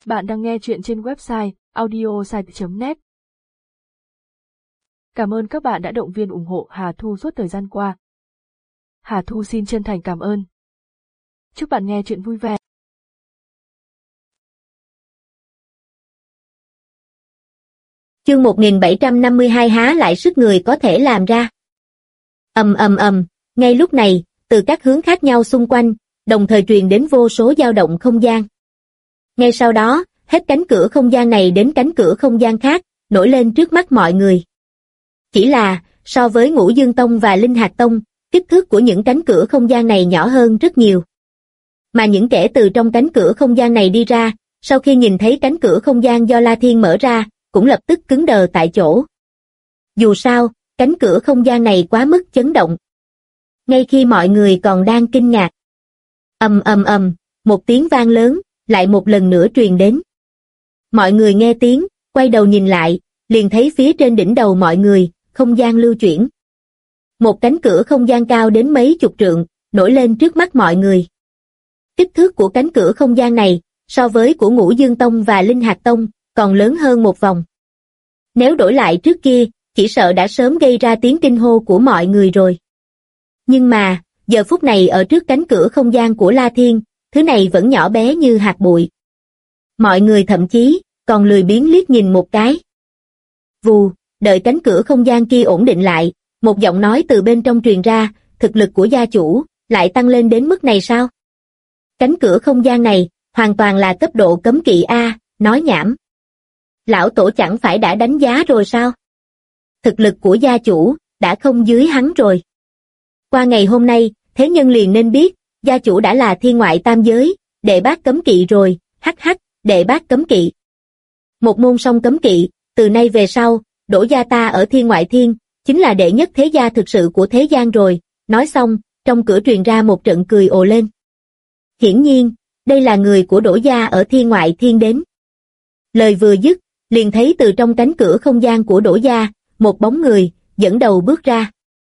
Bạn đang nghe chuyện trên website audiosite.net. Cảm ơn các bạn đã động viên ủng hộ Hà Thu suốt thời gian qua. Hà Thu xin chân thành cảm ơn. Chúc bạn nghe chuyện vui vẻ. Chương 1752 há lại sức người có thể làm ra. Ngay lúc này, từ các hướng khác nhau xung quanh, đồng thời truyền đến vô số dao động không gian. Ngay sau đó, hết cánh cửa không gian này đến cánh cửa không gian khác, nổi lên trước mắt mọi người. Chỉ là, so với Ngũ Dương Tông và Linh Hạt Tông, kích thước của những cánh cửa không gian này nhỏ hơn rất nhiều. Mà những kẻ từ trong cánh cửa không gian này đi ra, sau khi nhìn thấy cánh cửa không gian do La Thiên mở ra, cũng lập tức cứng đờ tại chỗ. Dù sao, cánh cửa không gian này quá mức chấn động. Ngay khi mọi người còn đang kinh ngạc, một tiếng vang lớn, lại một lần nữa truyền đến. Mọi người nghe tiếng, quay đầu nhìn lại, liền thấy phía trên đỉnh đầu mọi người, không gian lưu chuyển. Một cánh cửa không gian cao đến mấy chục trượng, nổi lên trước mắt mọi người. Kích thước của cánh cửa không gian này, so với của Ngũ Dương Tông và Linh Hạt Tông, còn lớn hơn một vòng. Nếu đổi lại trước kia, chỉ sợ đã sớm gây ra tiếng kinh hô của mọi người rồi. Nhưng mà, giờ phút này ở trước cánh cửa không gian của La Thiên, thứ này vẫn nhỏ bé như hạt bụi. Mọi người thậm chí, còn lười biếng liếc nhìn một cái. Vù, đợi cánh cửa không gian kia ổn định lại, một giọng nói từ bên trong truyền ra, thực lực của gia chủ, lại tăng lên đến mức này sao? Cánh cửa không gian này, hoàn toàn là cấp độ cấm kỵ A, nói nhảm. Lão tổ chẳng phải đã đánh giá rồi sao? Thực lực của gia chủ, đã không dưới hắn rồi. Qua ngày hôm nay, thế nhân liền nên biết, gia chủ đã là thiên ngoại tam giới, đệ bát cấm kỵ rồi, đệ bát cấm kỵ. Một môn song cấm kỵ, từ nay về sau, Đỗ gia ta ở thiên ngoại thiên, chính là đệ nhất thế gia thực sự của thế gian rồi. Nói xong, trong cửa truyền ra một trận cười ồ lên. Hiển nhiên, đây là người của Đỗ gia ở thiên ngoại thiên đến. Lời vừa dứt, liền thấy từ trong cánh cửa không gian của Đỗ gia, một bóng người, dẫn đầu bước ra.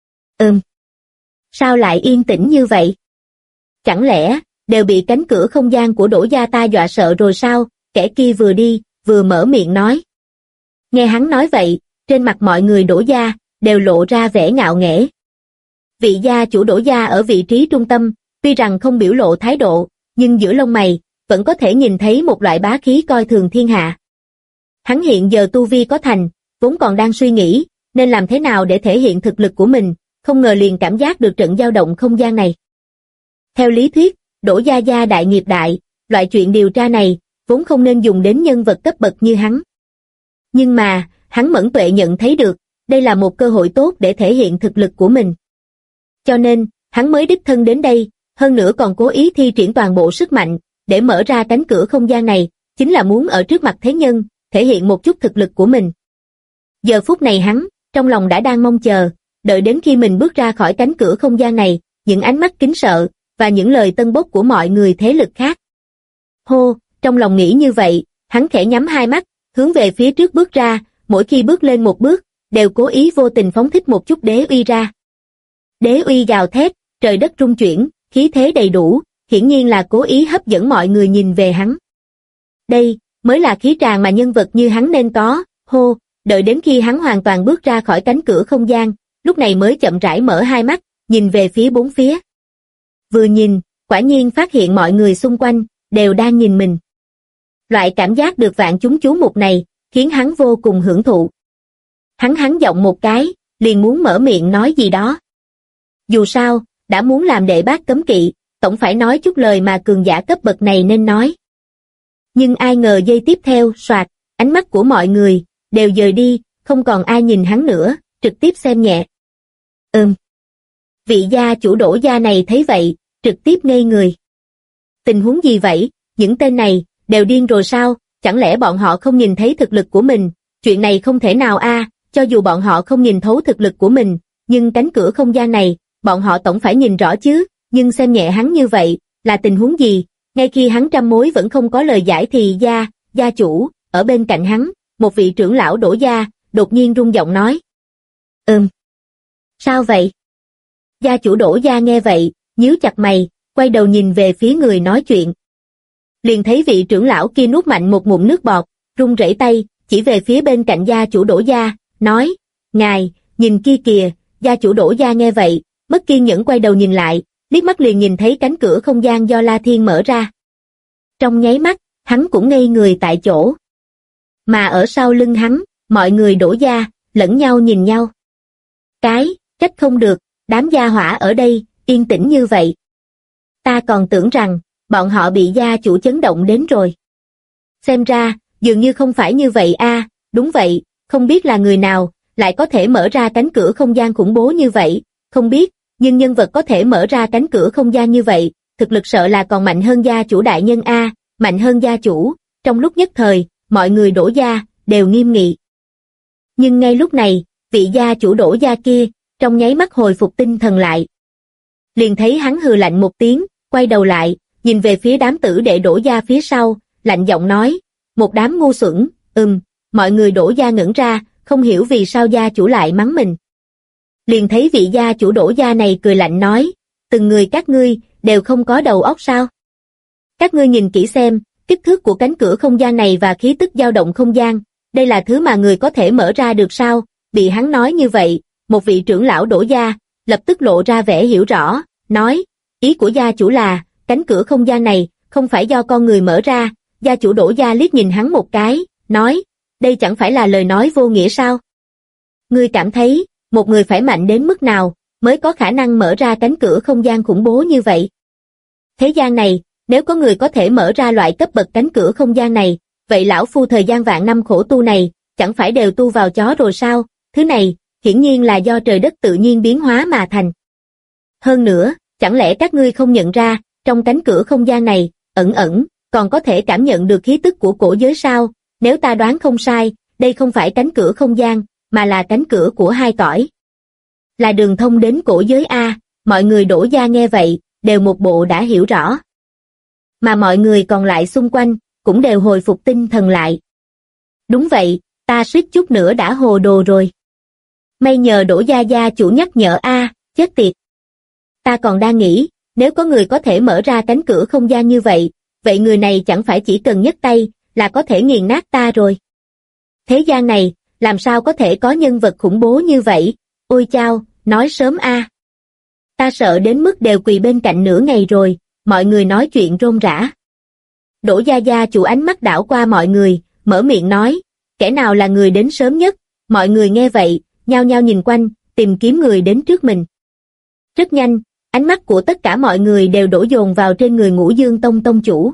Sao lại yên tĩnh như vậy? Chẳng lẽ, đều bị cánh cửa không gian của Đỗ gia ta dọa sợ rồi sao? Kẻ kia vừa đi, vừa mở miệng nói. Nghe hắn nói vậy, trên mặt mọi người Đỗ gia, đều lộ ra vẻ ngạo nghễ. Vị gia chủ Đỗ gia ở vị trí trung tâm, tuy rằng không biểu lộ thái độ, nhưng giữa lông mày, vẫn có thể nhìn thấy một loại bá khí coi thường thiên hạ. Hắn hiện giờ tu vi có thành, vốn còn đang suy nghĩ, nên làm thế nào để thể hiện thực lực của mình, không ngờ liền cảm giác được trận dao động không gian này. Theo lý thuyết, Đỗ gia gia đại nghiệp đại, loại chuyện điều tra này, vốn không nên dùng đến nhân vật cấp bậc như hắn. Nhưng mà, hắn mẫn tuệ nhận thấy được, đây là một cơ hội tốt để thể hiện thực lực của mình. Cho nên, hắn mới đích thân đến đây, hơn nữa còn cố ý thi triển toàn bộ sức mạnh, để mở ra cánh cửa không gian này, chính là muốn ở trước mặt thế nhân, thể hiện một chút thực lực của mình. Giờ phút này hắn, trong lòng đã đang mong chờ, đợi đến khi mình bước ra khỏi cánh cửa không gian này, những ánh mắt kính sợ, và những lời tân bốc của mọi người thế lực khác. Hô, trong lòng nghĩ như vậy, hắn khẽ nhắm hai mắt, hướng về phía trước bước ra, mỗi khi bước lên một bước, đều cố ý vô tình phóng thích một chút đế uy ra. Đế uy gào thét, trời đất rung chuyển, khí thế đầy đủ, hiển nhiên là cố ý hấp dẫn mọi người nhìn về hắn. Đây, mới là khí tràng mà nhân vật như hắn nên có. Hô, đợi đến khi hắn hoàn toàn bước ra khỏi cánh cửa không gian, lúc này mới chậm rãi mở hai mắt, nhìn về phía bốn phía. Vừa nhìn, quả nhiên phát hiện mọi người xung quanh, đều đang nhìn mình. Loại cảm giác được vạn chúng chú mục này, khiến hắn vô cùng hưởng thụ. Hắn giọng một cái, liền muốn mở miệng nói gì đó. Dù sao, đã muốn làm đệ bát cấm kỵ, tổng phải nói chút lời mà cường giả cấp bậc này nên nói. Nhưng ai ngờ giây tiếp theo, soạt, ánh mắt của mọi người, đều dời đi, không còn ai nhìn hắn nữa, trực tiếp xem nhẹ. Vị gia chủ Đỗ gia này thấy vậy, trực tiếp ngây người. Tình huống gì vậy, những tên này, đều điên rồi sao, chẳng lẽ bọn họ không nhìn thấy thực lực của mình, chuyện này không thể nào a, cho dù bọn họ không nhìn thấu thực lực của mình, nhưng cánh cửa không gian này, bọn họ tổng phải nhìn rõ chứ, nhưng xem nhẹ hắn như vậy, là tình huống gì, ngay khi hắn trăm mối vẫn không có lời giải thì gia chủ, ở bên cạnh hắn, một vị trưởng lão Đỗ gia, đột nhiên rung giọng nói. Sao vậy? Gia chủ Đỗ gia nghe vậy, nhíu chặt mày, quay đầu nhìn về phía người nói chuyện. Liền thấy vị trưởng lão kia nuốt mạnh một ngụm nước bọt, run rẩy tay, chỉ về phía bên cạnh gia chủ Đỗ gia, nói, ngài, nhìn kia kìa. Gia chủ Đỗ gia nghe vậy, mất kiên nhẫn quay đầu nhìn lại, liếc mắt liền nhìn thấy cánh cửa không gian do La Thiên mở ra. Trong nháy mắt, hắn cũng ngây người tại chỗ. Mà ở sau lưng hắn, mọi người Đỗ gia, lẫn nhau nhìn nhau. Trách không được, đám gia hỏa ở đây, yên tĩnh như vậy. Ta còn tưởng rằng, bọn họ bị gia chủ chấn động đến rồi. Xem ra, dường như không phải như vậy a. Đúng vậy, không biết là người nào, lại có thể mở ra cánh cửa không gian khủng bố như vậy, không biết, nhưng nhân vật có thể mở ra cánh cửa không gian như vậy, thực lực sợ là còn mạnh hơn gia chủ đại nhân a, mạnh hơn gia chủ. Trong lúc nhất thời, mọi người Đỗ gia, đều nghiêm nghị. Nhưng ngay lúc này, vị gia chủ Đỗ gia kia, trong nháy mắt hồi phục tinh thần lại. Liền thấy hắn hừ lạnh một tiếng, quay đầu lại, nhìn về phía đám tử đệ Đỗ gia phía sau, lạnh giọng nói, một đám ngu xuẩn. Mọi người Đỗ gia ngẩn ra, không hiểu vì sao gia chủ lại mắng mình. Liền thấy vị gia chủ Đỗ gia này cười lạnh nói, từng người các ngươi, đều không có đầu óc sao? Các ngươi nhìn kỹ xem, kích thước của cánh cửa không gian này và khí tức dao động không gian, đây là thứ mà người có thể mở ra được sao? Bị hắn nói như vậy, một vị trưởng lão Đỗ gia, lập tức lộ ra vẻ hiểu rõ, nói, ý của gia chủ là, cánh cửa không gian này, không phải do con người mở ra. Gia chủ Đỗ gia liếc nhìn hắn một cái, nói, đây chẳng phải là lời nói vô nghĩa sao? Ngươi cảm thấy, một người phải mạnh đến mức nào, mới có khả năng mở ra cánh cửa không gian khủng bố như vậy? Thế gian này, nếu có người có thể mở ra loại cấp bậc cánh cửa không gian này, vậy lão phu thời gian vạn năm khổ tu này, chẳng phải đều tu vào chó rồi sao? Thứ này, hiển nhiên là do trời đất tự nhiên biến hóa mà thành. Hơn nữa, chẳng lẽ các ngươi không nhận ra, trong cánh cửa không gian này, ẩn, còn có thể cảm nhận được khí tức của cổ giới sao? Nếu ta đoán không sai, đây không phải cánh cửa không gian, mà là cánh cửa của hai cõi. Là đường thông đến cổ giới a. Mọi người Đỗ gia nghe vậy, đều một bộ đã hiểu rõ. Mà mọi người còn lại xung quanh, cũng đều hồi phục tinh thần lại. Đúng vậy, ta suýt chút nữa đã hồ đồ rồi. May nhờ Đỗ gia gia chủ nhắc nhở a, chết tiệt. Ta còn đang nghĩ, nếu có người có thể mở ra cánh cửa không gian như vậy, vậy người này chẳng phải chỉ cần nhấc tay, là có thể nghiền nát ta rồi. Thế gian này, làm sao có thể có nhân vật khủng bố như vậy? Ôi chao, nói sớm a. Ta sợ đến mức đều quỳ bên cạnh nửa ngày rồi, mọi người nói chuyện rôm rả. Đỗ gia gia chủ ánh mắt đảo qua mọi người, mở miệng nói, kẻ nào là người đến sớm nhất? Mọi người nghe vậy, nhao nhao nhìn quanh, tìm kiếm người đến trước mình. Rất nhanh, ánh mắt của tất cả mọi người đều đổ dồn vào trên người Ngũ Dương Tông tông chủ.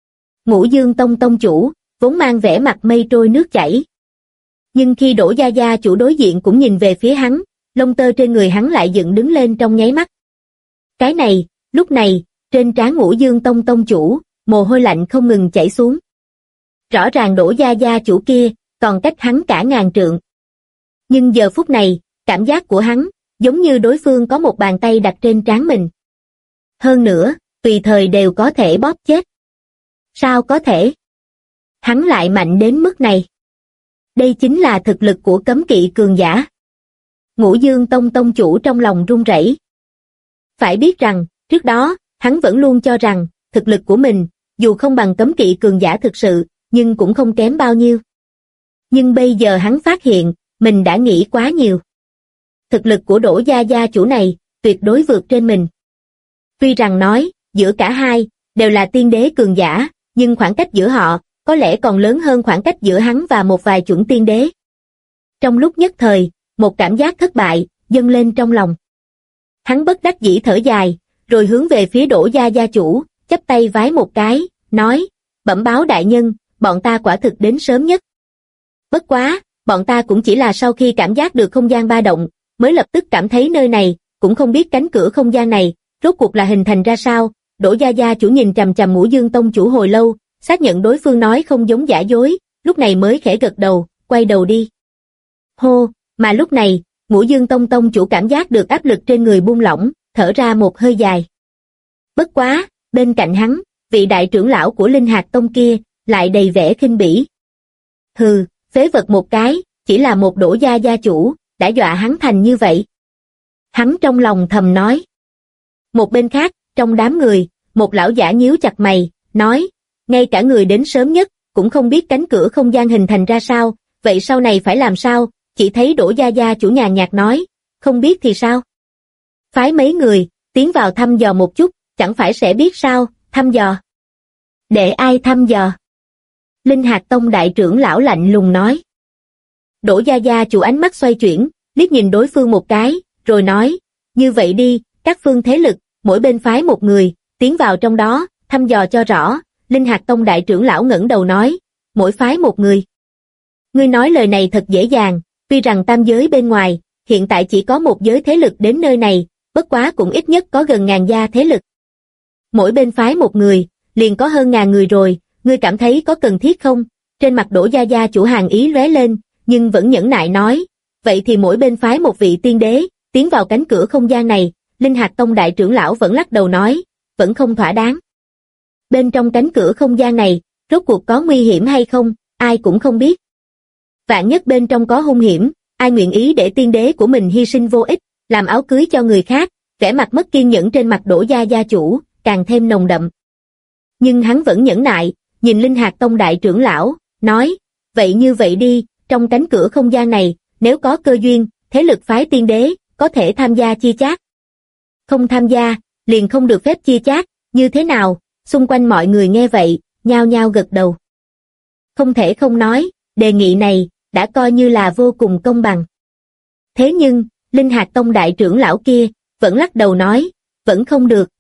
Ngũ Dương Tông tông chủ, vốn mang vẻ mặt mây trôi nước chảy. Nhưng khi Đỗ gia gia chủ đối diện cũng nhìn về phía hắn, lông tơ trên người hắn lại dựng đứng lên trong nháy mắt. Cái này, lúc này, trên trán Ngũ Dương Tông tông chủ, mồ hôi lạnh không ngừng chảy xuống. Rõ ràng Đỗ gia gia chủ kia, còn cách hắn cả ngàn trượng. Nhưng giờ phút này, cảm giác của hắn, giống như đối phương có một bàn tay đặt trên trán mình. Hơn nữa, tùy thời đều có thể bóp chết. Sao có thể? Hắn lại mạnh đến mức này. Đây chính là thực lực của cấm kỵ cường giả. Ngũ Dương Tông tông chủ trong lòng run rẩy. Phải biết rằng, trước đó, hắn vẫn luôn cho rằng, thực lực của mình, dù không bằng cấm kỵ cường giả thực sự, nhưng cũng không kém bao nhiêu. Nhưng bây giờ hắn phát hiện, mình đã nghĩ quá nhiều. Thực lực của Đỗ gia gia chủ này, tuyệt đối vượt trên mình. Tuy rằng nói, giữa cả hai, đều là tiên đế cường giả, nhưng khoảng cách giữa họ, có lẽ còn lớn hơn khoảng cách giữa hắn và một vài chuẩn tiên đế. Trong lúc nhất thời, một cảm giác thất bại, dâng lên trong lòng. Hắn bất đắc dĩ thở dài, rồi hướng về phía Đỗ gia gia chủ, chắp tay vái một cái, nói, bẩm báo đại nhân, bọn ta quả thực đến sớm nhất. Bất quá, bọn ta cũng chỉ là sau khi cảm giác được không gian ba động, mới lập tức cảm thấy nơi này, cũng không biết cánh cửa không gian này, rốt cuộc là hình thành ra sao. Đỗ gia gia chủ nhìn chằm chằm Ngũ Dương Tông chủ hồi lâu, xác nhận đối phương nói không giống giả dối, lúc này mới khẽ gật đầu, quay đầu đi. Hô, mà lúc này, Ngũ Dương Tông tông chủ cảm giác được áp lực trên người buông lỏng, thở ra một hơi dài. Bất quá, bên cạnh hắn, vị đại trưởng lão của Linh Hạt Tông kia, lại đầy vẻ khinh bỉ. Hừ, phế vật một cái, chỉ là một Đỗ gia gia chủ, đã dọa hắn thành như vậy. Hắn trong lòng thầm nói. Một bên khác, trong đám người, một lão giả nhíu chặt mày, nói, ngay cả người đến sớm nhất, cũng không biết cánh cửa không gian hình thành ra sao, vậy sau này phải làm sao? Chỉ thấy Đỗ Gia Gia chủ nhàn nhạt nói, không biết thì sao? Phái mấy người, tiến vào thăm dò một chút, chẳng phải sẽ biết sao, thăm dò. Để ai thăm dò? Linh Hạt Tông đại trưởng lão lạnh lùng nói. Đỗ Gia Gia chủ ánh mắt xoay chuyển, liếc nhìn đối phương một cái, rồi nói, như vậy đi, các phương thế lực, mỗi bên phái một người, tiến vào trong đó, thăm dò cho rõ. Linh Hạt Tông đại trưởng lão ngẩng đầu nói, mỗi phái một người. Ngươi nói lời này thật dễ dàng, tuy rằng tam giới bên ngoài, hiện tại chỉ có một giới thế lực đến nơi này, bất quá cũng ít nhất có gần 1000 gia thế lực. Mỗi bên phái một người, liền có hơn 1000 người rồi, ngươi cảm thấy có cần thiết không? Trên mặt Đỗ Gia Gia chủ hàng ý lóe lên, nhưng vẫn nhẫn nại nói, vậy thì mỗi bên phái một vị tiên đế, tiến vào cánh cửa không gian này. Linh Hạt Tông đại trưởng lão vẫn lắc đầu nói, vẫn không thỏa đáng. Bên trong cánh cửa không gian này, rốt cuộc có nguy hiểm hay không, ai cũng không biết. Vạn nhất bên trong có hung hiểm, ai nguyện ý để tiên đế của mình hy sinh vô ích, làm áo cưới cho người khác, vẻ mặt mất kiên nhẫn trên mặt Đỗ Gia Gia chủ, càng thêm nồng đậm. Nhưng hắn vẫn nhẫn nại, nhìn Linh Hạt Tông đại trưởng lão, nói, vậy như vậy đi, trong cánh cửa không gian này, nếu có cơ duyên, thế lực phái tiên đế, có thể tham gia chia chác. Không tham gia, liền không được phép chia chác, như thế nào? Xung quanh mọi người nghe vậy, nhao nhao gật đầu. Không thể không nói, đề nghị này, đã coi như là vô cùng công bằng. Thế nhưng, Linh Hạt Tông đại trưởng lão kia, vẫn lắc đầu nói, vẫn không được,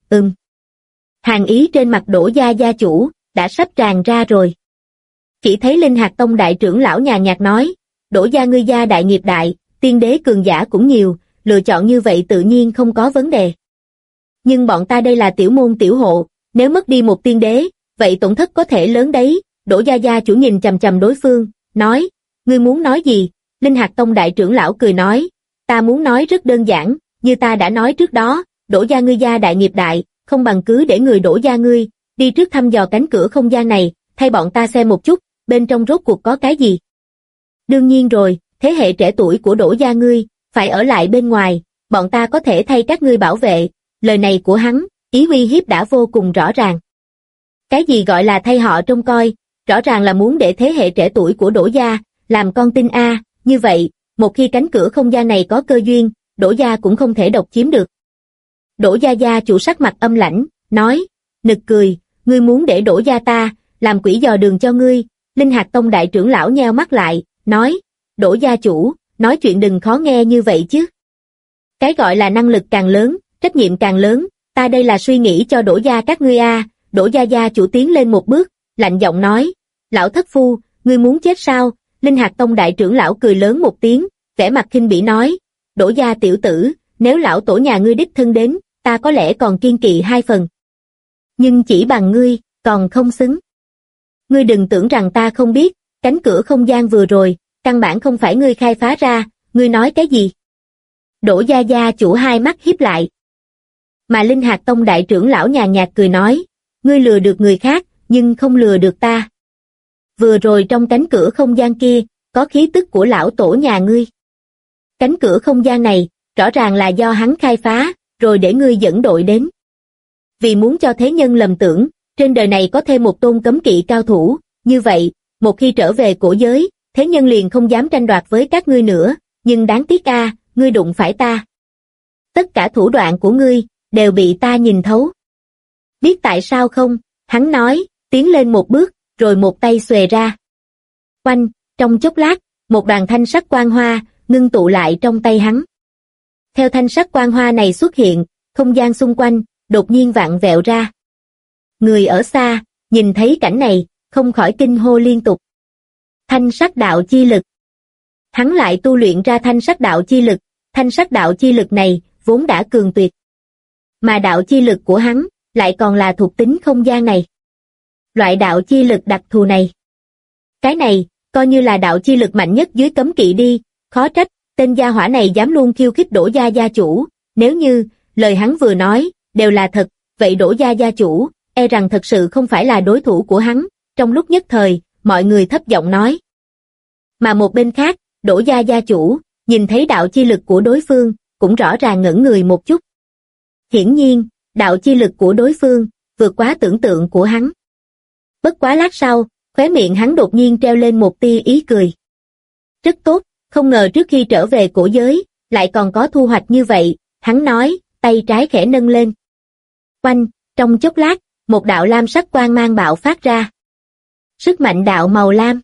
Hàng ý trên mặt Đỗ Gia Gia chủ, đã sắp tràn ra rồi. Chỉ thấy Linh Hạt Tông đại trưởng lão nhàn nhạt nói, Đỗ Gia ngươi gia đại nghiệp đại, tiên đế cường giả cũng nhiều, lựa chọn như vậy tự nhiên không có vấn đề. Nhưng bọn ta đây là tiểu môn tiểu hộ, nếu mất đi một tiên đế, vậy tổn thất có thể lớn đấy. Đỗ Gia Gia chủ nhìn chằm chằm đối phương, nói, ngươi muốn nói gì? Linh Hạt Tông đại trưởng lão cười nói, ta muốn nói rất đơn giản, như ta đã nói trước đó, Đỗ Gia ngươi gia đại nghiệp đại, không bằng cứ để người Đỗ Gia ngươi đi trước thăm dò cánh cửa không gian này, thay bọn ta xem một chút, bên trong rốt cuộc có cái gì. Đương nhiên rồi, thế hệ trẻ tuổi của Đỗ Gia ngươi phải ở lại bên ngoài, bọn ta có thể thay các ngươi bảo vệ. Lời này của hắn, ý uy hiếp đã vô cùng rõ ràng. Cái gì gọi là thay họ trông coi, rõ ràng là muốn để thế hệ trẻ tuổi của Đỗ Gia làm con tin a. Như vậy, một khi cánh cửa không gian này có cơ duyên, Đỗ Gia cũng không thể độc chiếm được. Đỗ Gia Gia chủ sắc mặt âm lãnh, nói, nực cười, ngươi muốn để Đỗ Gia ta làm quỷ dò đường cho ngươi. Linh Hạt Tông đại trưởng lão nheo mắt lại, nói, Đỗ Gia chủ, nói chuyện đừng khó nghe như vậy chứ. Cái gọi là năng lực càng lớn, trách nhiệm càng lớn, ta đây là suy nghĩ cho Đỗ Gia các ngươi a. Đỗ Gia Gia chủ tiến lên một bước, lạnh giọng nói, lão thất phu, ngươi muốn chết sao? Linh Hạt Tông đại trưởng lão cười lớn một tiếng, vẻ mặt khinh bỉ nói, Đỗ Gia tiểu tử, nếu lão tổ nhà ngươi đích thân đến, ta có lẽ còn kiên kỵ 2 phần. Nhưng chỉ bằng ngươi, còn không xứng. Ngươi đừng tưởng rằng ta không biết, cánh cửa không gian vừa rồi, căn bản không phải ngươi khai phá ra, ngươi nói cái gì? Đỗ Gia Gia chủ hai mắt híp lại. Mà Linh Hạt Tông đại trưởng lão nhàn nhạt cười nói, ngươi lừa được người khác, nhưng không lừa được ta. Vừa rồi trong cánh cửa không gian kia, có khí tức của lão tổ nhà ngươi. Cánh cửa không gian này, rõ ràng là do hắn khai phá, rồi để ngươi dẫn đội đến. Vì muốn cho thế nhân lầm tưởng, trên đời này có thêm một tôn cấm kỵ cao thủ, như vậy, một khi trở về cổ giới, thế nhân liền không dám tranh đoạt với các ngươi nữa, nhưng đáng tiếc a, ngươi đụng phải ta. Tất cả thủ đoạn của ngươi, đều bị ta nhìn thấu. Biết tại sao không? Hắn nói, tiến lên một bước, rồi một tay xuề ra. Oanh, trong chốc lát, một đoàn thanh sắc quang hoa, ngưng tụ lại trong tay hắn. Theo thanh sắc quang hoa này xuất hiện, không gian xung quanh, đột nhiên vặn vẹo ra. Người ở xa, nhìn thấy cảnh này, không khỏi kinh hô liên tục. Thanh sắc đạo chi lực. Hắn lại tu luyện ra thanh sắc đạo chi lực, thanh sắc đạo chi lực này, vốn đã cường tuyệt. Mà đạo chi lực của hắn, lại còn là thuộc tính không gian này. Loại đạo chi lực đặc thù này. Cái này, coi như là đạo chi lực mạnh nhất dưới cấm kỵ đi, khó trách, tên gia hỏa này dám luôn khiêu khích Đỗ Gia Gia chủ, nếu như, lời hắn vừa nói, đều là thật, vậy Đỗ Gia Gia chủ, e rằng thật sự không phải là đối thủ của hắn. Trong lúc nhất thời, mọi người thấp giọng nói. Mà một bên khác, Đỗ Gia Gia chủ, nhìn thấy đạo chi lực của đối phương, cũng rõ ràng ngẩn người một chút. Hiển nhiên, đạo chi lực của đối phương, vượt quá tưởng tượng của hắn. Bất quá lát sau, khóe miệng hắn đột nhiên treo lên một tia ý cười. Rất tốt, không ngờ trước khi trở về cổ giới, lại còn có thu hoạch như vậy, hắn nói, tay trái khẽ nâng lên. Oanh, trong chốc lát, một đạo lam sắc quang mang bạo phát ra. Sức mạnh đạo màu lam.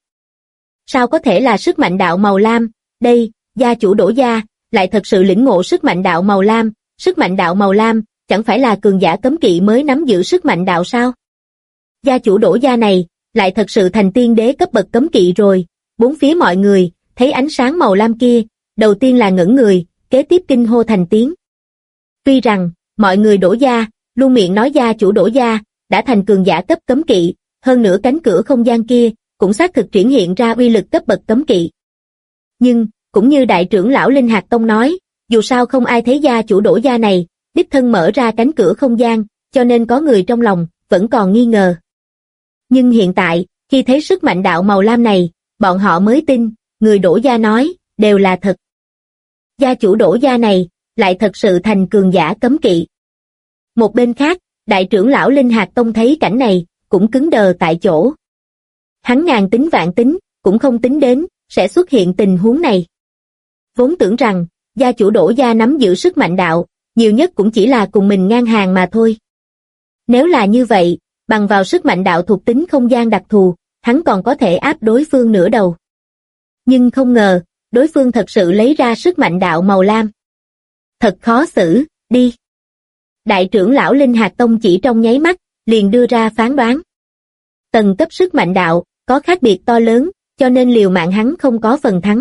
Sao có thể là sức mạnh đạo màu lam, đây, gia chủ Đỗ gia, lại thật sự lĩnh ngộ sức mạnh đạo màu lam, sức mạnh đạo màu lam, chẳng phải là cường giả cấm kỵ mới nắm giữ sức mạnh đạo sao? Gia chủ Đỗ gia này, lại thật sự thành tiên đế cấp bậc cấm kỵ rồi, bốn phía mọi người, thấy ánh sáng màu lam kia, đầu tiên là ngẩn người, kế tiếp kinh hô thành tiếng. Tuy rằng, mọi người Đỗ gia, luôn miệng nói gia chủ Đỗ gia, đã thành cường giả cấp cấm kỵ, hơn nữa cánh cửa không gian kia, cũng xác thực triển hiện ra uy lực cấp bậc cấm kỵ. Nhưng, cũng như đại trưởng lão Linh Hạt Tông nói, dù sao không ai thấy gia chủ Đỗ gia này, đích thân mở ra cánh cửa không gian, cho nên có người trong lòng, vẫn còn nghi ngờ. Nhưng hiện tại, khi thấy sức mạnh đạo màu lam này, bọn họ mới tin, người Đỗ gia nói, đều là thật. Gia chủ Đỗ gia này, lại thật sự thành cường giả cấm kỵ. Một bên khác, đại trưởng lão Linh Hạt Tông thấy cảnh này, cũng cứng đờ tại chỗ. Hắn ngàn tính vạn tính, cũng không tính đến, sẽ xuất hiện tình huống này. Vốn tưởng rằng, gia chủ Đỗ gia nắm giữ sức mạnh đạo, nhiều nhất cũng chỉ là cùng mình ngang hàng mà thôi. Nếu là như vậy, bằng vào sức mạnh đạo thuộc tính không gian đặc thù, hắn còn có thể áp đối phương nửa đầu. Nhưng không ngờ, đối phương thật sự lấy ra sức mạnh đạo màu lam. Thật khó xử, đi. Đại trưởng lão Linh Hạt Tông chỉ trong nháy mắt, liền đưa ra phán đoán. Tầng cấp sức mạnh đạo, có khác biệt to lớn, cho nên liều mạng hắn không có phần thắng.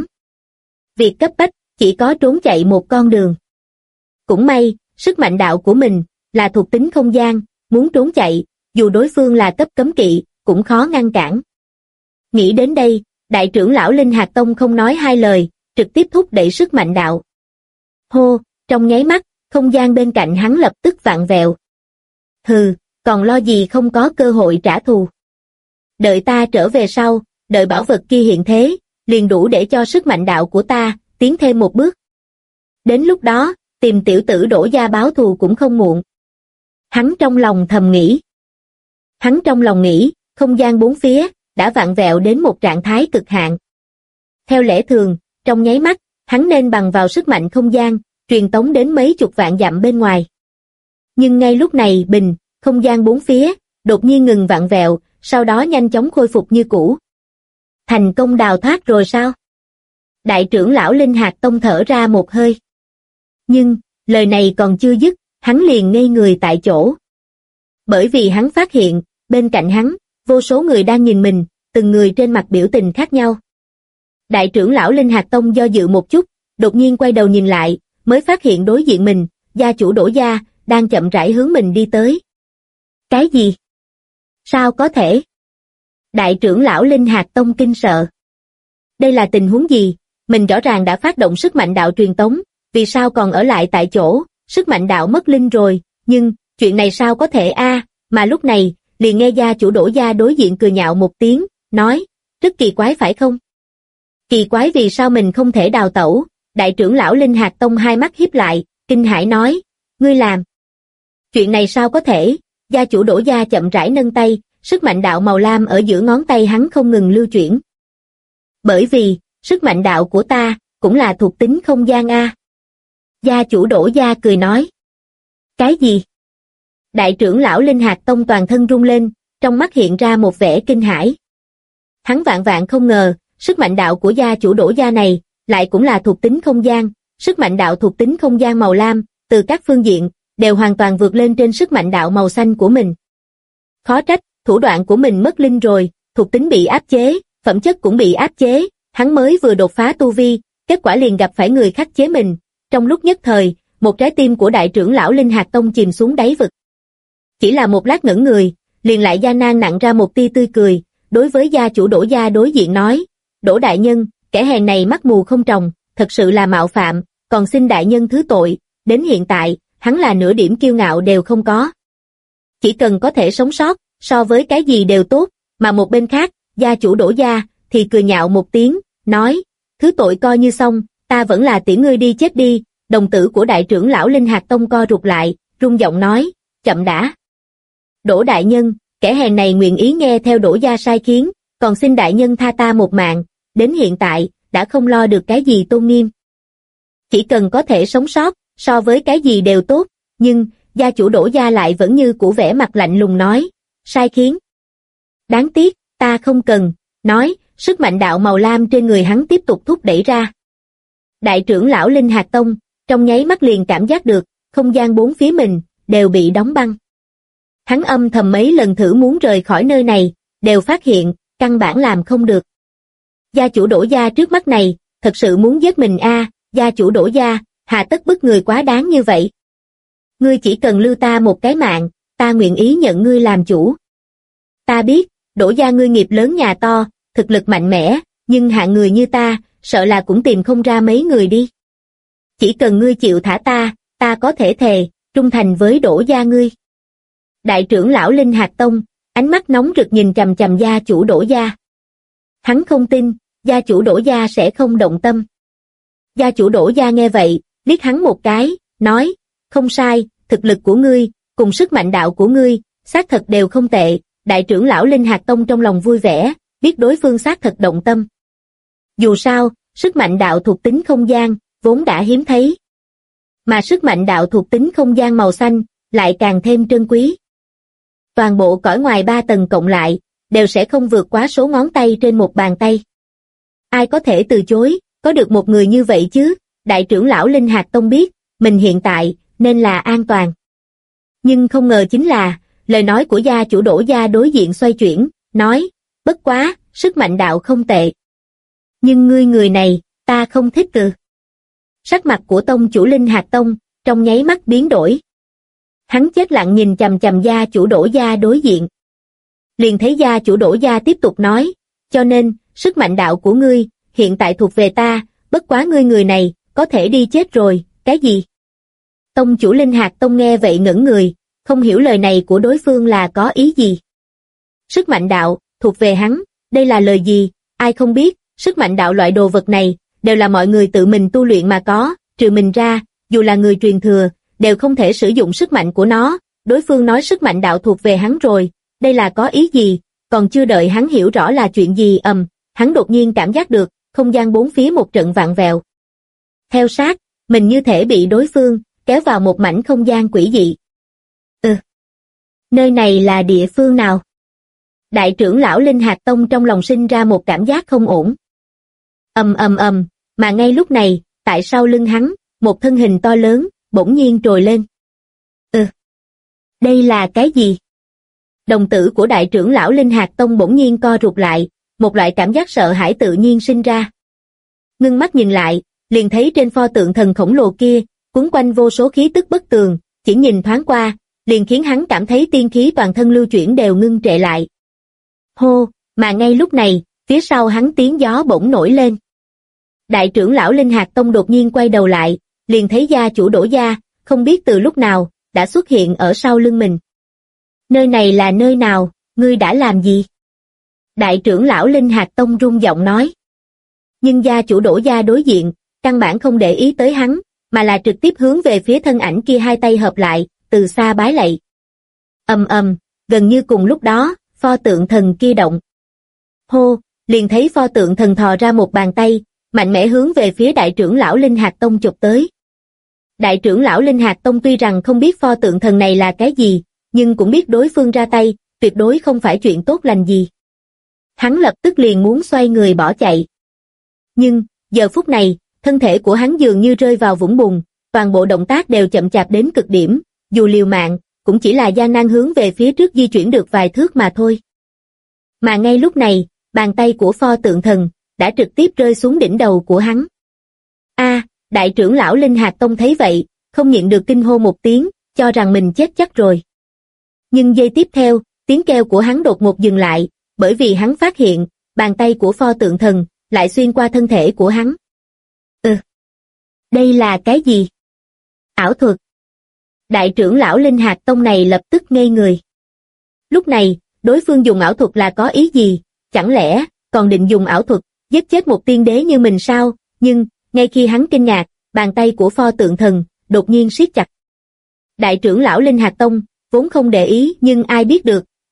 Việc cấp bách, chỉ có trốn chạy một con đường. Cũng may, sức mạnh đạo của mình, là thuộc tính không gian, muốn trốn chạy, dù đối phương là cấp cấm kỵ, cũng khó ngăn cản. Nghĩ đến đây, đại trưởng lão Linh Hạt Tông không nói hai lời, trực tiếp thúc đẩy sức mạnh đạo. Hô, trong nháy mắt, không gian bên cạnh hắn lập tức vặn vẹo. Hừ, còn lo gì không có cơ hội trả thù. Đợi ta trở về sau, đợi bảo vật kia hiện thế, liền đủ để cho sức mạnh đạo của ta tiến thêm một bước. Đến lúc đó, tìm tiểu tử Đỗ gia báo thù cũng không muộn. Hắn trong lòng thầm nghĩ. Hắn trong lòng nghĩ, không gian bốn phía đã vặn vẹo đến một trạng thái cực hạn. Theo lẽ thường, trong nháy mắt, hắn nên bằng vào sức mạnh không gian, truyền tống đến mấy chục vạn dặm bên ngoài. Nhưng ngay lúc này không gian bốn phía, đột nhiên ngừng vặn vẹo, sau đó nhanh chóng khôi phục như cũ. Thành công đào thoát rồi sao? Đại trưởng lão Linh Hạt Tông thở ra một hơi. Nhưng, lời này còn chưa dứt, hắn liền ngây người tại chỗ. Bởi vì hắn phát hiện, bên cạnh hắn, vô số người đang nhìn mình, từng người trên mặt biểu tình khác nhau. Đại trưởng lão Linh Hạt Tông do dự một chút, đột nhiên quay đầu nhìn lại, mới phát hiện đối diện mình, gia chủ Đỗ gia, đang chậm rãi hướng mình đi tới. Cái gì? Sao có thể? Đại trưởng lão Linh Hạt Tông kinh sợ. Đây là tình huống gì? Mình rõ ràng đã phát động sức mạnh đạo truyền tống, vì sao còn ở lại tại chỗ, sức mạnh đạo mất linh rồi, nhưng, chuyện này sao có thể mà lúc này, liền nghe gia chủ Đỗ gia đối diện cười nhạo một tiếng, nói, rất kỳ quái phải không? Kỳ quái vì sao mình không thể đào tẩu? Đại trưởng lão Linh Hạt Tông hai mắt híp lại, kinh hãi nói, ngươi làm. Chuyện này sao có thể? Gia chủ Đỗ gia chậm rãi nâng tay, sức mạnh đạo màu lam ở giữa ngón tay hắn không ngừng lưu chuyển. Bởi vì, sức mạnh đạo của ta, cũng là thuộc tính không gian Gia chủ Đỗ gia cười nói. Cái gì? Đại trưởng lão Linh Hạt Tông toàn thân rung lên, trong mắt hiện ra một vẻ kinh hãi. Hắn vạn không ngờ, sức mạnh đạo của gia chủ Đỗ gia này, lại cũng là thuộc tính không gian, sức mạnh đạo thuộc tính không gian màu lam, từ các phương diện, đều hoàn toàn vượt lên trên sức mạnh đạo màu xanh của mình. Khó trách, thủ đoạn của mình mất linh rồi, thuộc tính bị áp chế, phẩm chất cũng bị áp chế, hắn mới vừa đột phá tu vi, kết quả liền gặp phải người khắc chế mình. Trong lúc nhất thời, một trái tim của đại trưởng lão Linh Hạt Tông chìm xuống đáy vực. Chỉ là một lát ngẩn người, liền lại gian nan nặng ra một tia tươi cười, đối với gia chủ Đỗ gia đối diện nói, Đỗ đại nhân, kẻ hèn này mắt mù không tròng, thật sự là mạo phạm, còn xin đại nhân thứ tội, đến hiện tại, hắn là nửa điểm kiêu ngạo đều không có. Chỉ cần có thể sống sót, so với cái gì đều tốt, mà một bên khác, gia chủ Đỗ gia, thì cười nhạo một tiếng, nói, thứ tội coi như xong, ta vẫn là tiễn ngươi đi chết đi. Đồng tử của đại trưởng lão Linh Hạt Tông co rụt lại, rung giọng nói, chậm đã. Đỗ đại nhân, kẻ hèn này nguyện ý nghe theo Đỗ gia sai khiến, còn xin đại nhân tha ta một mạng, đến hiện tại, đã không lo được cái gì tôn nghiêm. Chỉ cần có thể sống sót, so với cái gì đều tốt, nhưng, gia chủ Đỗ gia lại vẫn như cũ vẻ mặt lạnh lùng nói, sai khiến. Đáng tiếc, ta không cần, nói, sức mạnh đạo màu lam trên người hắn tiếp tục thúc đẩy ra. Đại trưởng lão Linh Hạt Tông, trong nháy mắt liền cảm giác được, không gian bốn phía mình, đều bị đóng băng. Hắn âm thầm mấy lần thử muốn rời khỏi nơi này, đều phát hiện, căn bản làm không được. Gia chủ Đỗ gia trước mắt này, thật sự muốn giết mình a, gia chủ Đỗ gia, hà tất bức người quá đáng như vậy. Ngươi chỉ cần lưu ta một cái mạng, ta nguyện ý nhận ngươi làm chủ. Ta biết, Đỗ gia ngươi nghiệp lớn nhà to, thực lực mạnh mẽ, nhưng hạng người như ta, sợ là cũng tìm không ra mấy người đi. Chỉ cần ngươi chịu thả ta, ta có thể thề, trung thành với Đỗ gia ngươi. Đại trưởng lão Linh Hạt Tông, ánh mắt nóng rực nhìn chằm chằm gia chủ Đỗ gia. Hắn không tin, gia chủ Đỗ gia sẽ không động tâm. Gia chủ Đỗ gia nghe vậy, liếc hắn một cái, nói, không sai, thực lực của ngươi, cùng sức mạnh đạo của ngươi, xác thật đều không tệ. Đại trưởng lão Linh Hạt Tông trong lòng vui vẻ, biết đối phương xác thật động tâm. Dù sao, sức mạnh đạo thuộc tính không gian, vốn đã hiếm thấy. Mà sức mạnh đạo thuộc tính không gian màu xanh, lại càng thêm trân quý. Toàn bộ cõi ngoài 3 tầng cộng lại, đều sẽ không vượt quá số ngón tay trên một bàn tay. Ai có thể từ chối, có được một người như vậy chứ? Đại trưởng lão Linh Hạt Tông biết, mình hiện tại, nên là an toàn. Nhưng không ngờ chính là, lời nói của gia chủ Đỗ gia đối diện xoay chuyển, nói, bất quá, sức mạnh đạo không tệ. Nhưng ngươi người này, ta không thích từ. Sắc mặt của tông chủ Linh Hạt Tông, trong nháy mắt biến đổi. Hắn chết lặng nhìn chằm chằm gia chủ Đỗ gia đối diện. Liền thấy gia chủ Đỗ gia tiếp tục nói, cho nên, sức mạnh đạo của ngươi, hiện tại thuộc về ta, bất quá ngươi người này, có thể đi chết rồi, cái gì? Tông chủ Linh Hạt Tông nghe vậy ngẩn người, không hiểu lời này của đối phương là có ý gì. Sức mạnh đạo, thuộc về hắn, đây là lời gì, ai không biết, sức mạnh đạo loại đồ vật này, đều là mọi người tự mình tu luyện mà có, trừ mình ra, dù là người truyền thừa, đều không thể sử dụng sức mạnh của nó. Đối phương nói sức mạnh đạo thuộc về hắn rồi, đây là có ý gì, còn chưa đợi hắn hiểu rõ là chuyện gì hắn đột nhiên cảm giác được, không gian bốn phía một trận vạn vẹo. Theo sát, mình như thể bị đối phương, kéo vào một mảnh không gian quỷ dị. Nơi này là địa phương nào? Đại trưởng lão Linh Hạt Tông trong lòng sinh ra một cảm giác không ổn. Mà ngay lúc này, tại sau lưng hắn, một thân hình to lớn, bỗng nhiên trồi lên. Đây là cái gì? Đồng tử của đại trưởng lão Linh Hạt Tông bỗng nhiên co rụt lại, một loại cảm giác sợ hãi tự nhiên sinh ra. Ngưng mắt nhìn lại, liền thấy trên pho tượng thần khổng lồ kia, quấn quanh vô số khí tức bất tường, chỉ nhìn thoáng qua, liền khiến hắn cảm thấy tiên khí toàn thân lưu chuyển đều ngưng trệ lại. Hô, mà ngay lúc này, phía sau hắn tiếng gió bỗng nổi lên. Đại trưởng lão Linh Hạt Tông đột nhiên quay đầu lại, liền thấy gia chủ Đỗ gia, không biết từ lúc nào, đã xuất hiện ở sau lưng mình. Nơi này là nơi nào, ngươi đã làm gì? Đại trưởng lão Linh Hạt Tông run giọng nói. Nhưng gia chủ Đỗ gia đối diện, căn bản không để ý tới hắn, mà là trực tiếp hướng về phía thân ảnh kia hai tay hợp lại, từ xa bái lạy. Gần như cùng lúc đó, pho tượng thần kia động. Hô, liền thấy pho tượng thần thò ra một bàn tay, mạnh mẽ hướng về phía đại trưởng lão Linh Hạt Tông chụp tới. Đại trưởng lão Linh Hạt Tông tuy rằng không biết pho tượng thần này là cái gì, nhưng cũng biết đối phương ra tay, tuyệt đối không phải chuyện tốt lành gì. Hắn lập tức liền muốn xoay người bỏ chạy. Nhưng, giờ phút này, thân thể của hắn dường như rơi vào vũng bùn, toàn bộ động tác đều chậm chạp đến cực điểm, dù liều mạng, cũng chỉ là gian nan hướng về phía trước di chuyển được vài thước mà thôi. Mà ngay lúc này, bàn tay của pho tượng thần, đã trực tiếp rơi xuống đỉnh đầu của hắn. Đại trưởng lão Linh Hạt Tông thấy vậy, không nhịn được kinh hô một tiếng, cho rằng mình chết chắc rồi. Nhưng giây tiếp theo, tiếng kêu của hắn đột ngột dừng lại, bởi vì hắn phát hiện, bàn tay của pho tượng thần, lại xuyên qua thân thể của hắn. Đây là cái gì? Ảo thuật. Đại trưởng lão Linh Hạt Tông này lập tức ngây người. Lúc này, đối phương dùng ảo thuật là có ý gì? Chẳng lẽ, còn định dùng ảo thuật, giết chết một tiên đế như mình sao? Nhưng, ngay khi hắn kinh ngạc, bàn tay của pho tượng thần, đột nhiên siết chặt. Đại trưởng lão Linh Hạt Tông, vốn không để ý nhưng ai biết được,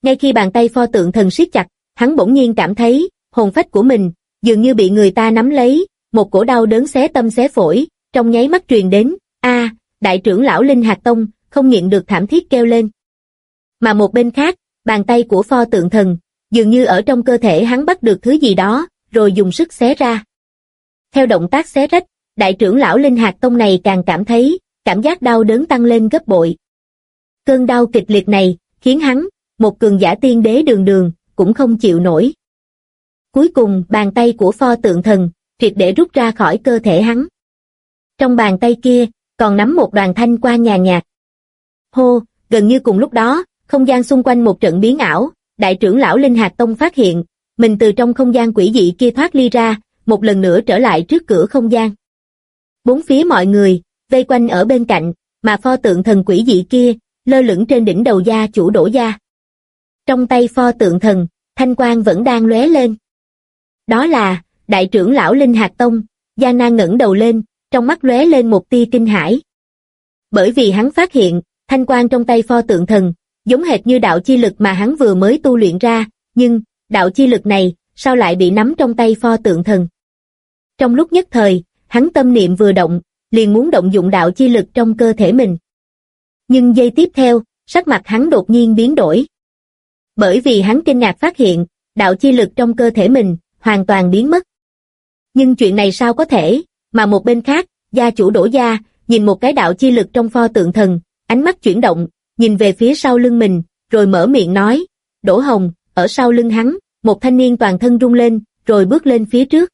Ngay khi bàn tay pho tượng thần siết chặt, hắn bỗng nhiên cảm thấy, hồn phách của mình, dường như bị người ta nắm lấy, một cổ đau đớn xé tâm xé phổi, trong nháy mắt truyền đến, đại trưởng lão Linh Hạt Tông, không nhịn được thảm thiết kêu lên. Mà một bên khác, bàn tay của pho tượng thần, dường như ở trong cơ thể hắn bắt được thứ gì đó, rồi dùng sức xé ra. Theo động tác xé rách, đại trưởng lão Linh Hạt Tông này càng cảm thấy, cảm giác đau đớn tăng lên gấp bội. Cơn đau kịch liệt này, khiến hắn, một cường giả tiên đế đường đường, cũng không chịu nổi. Cuối cùng, bàn tay của pho tượng thần, triệt để rút ra khỏi cơ thể hắn. Trong bàn tay kia, còn nắm một đoàn thanh quang nhàn nhạt. Hô, gần như cùng lúc đó, không gian xung quanh một trận biến ảo, đại trưởng lão Linh Hạt Tông phát hiện, mình từ trong không gian quỷ dị kia thoát ly ra, một lần nữa trở lại trước cửa không gian. Bốn phía mọi người, vây quanh ở bên cạnh, mà pho tượng thần quỷ dị kia, lơ lửng trên đỉnh đầu gia chủ Đỗ gia. Trong tay pho tượng thần, thanh quang vẫn đang lóe lên. Đó là, đại trưởng lão Linh Hạt Tông, Giang Nan ngẩng đầu lên, trong mắt lóe lên một tia kinh hãi. Bởi vì hắn phát hiện, thanh quang trong tay pho tượng thần, giống hệt như đạo chi lực mà hắn vừa mới tu luyện ra, nhưng, đạo chi lực này, sao lại bị nắm trong tay pho tượng thần? Trong lúc nhất thời, hắn tâm niệm vừa động, liền muốn động dụng đạo chi lực trong cơ thể mình. Nhưng giây tiếp theo, sắc mặt hắn đột nhiên biến đổi. Bởi vì hắn kinh ngạc phát hiện, đạo chi lực trong cơ thể mình, hoàn toàn biến mất. Nhưng chuyện này sao có thể, mà một bên khác, gia chủ Đỗ gia, nhìn một cái đạo chi lực trong pho tượng thần, ánh mắt chuyển động, nhìn về phía sau lưng mình, rồi mở miệng nói, Đỗ Hồng, ở sau lưng hắn, một thanh niên toàn thân rung lên, rồi bước lên phía trước.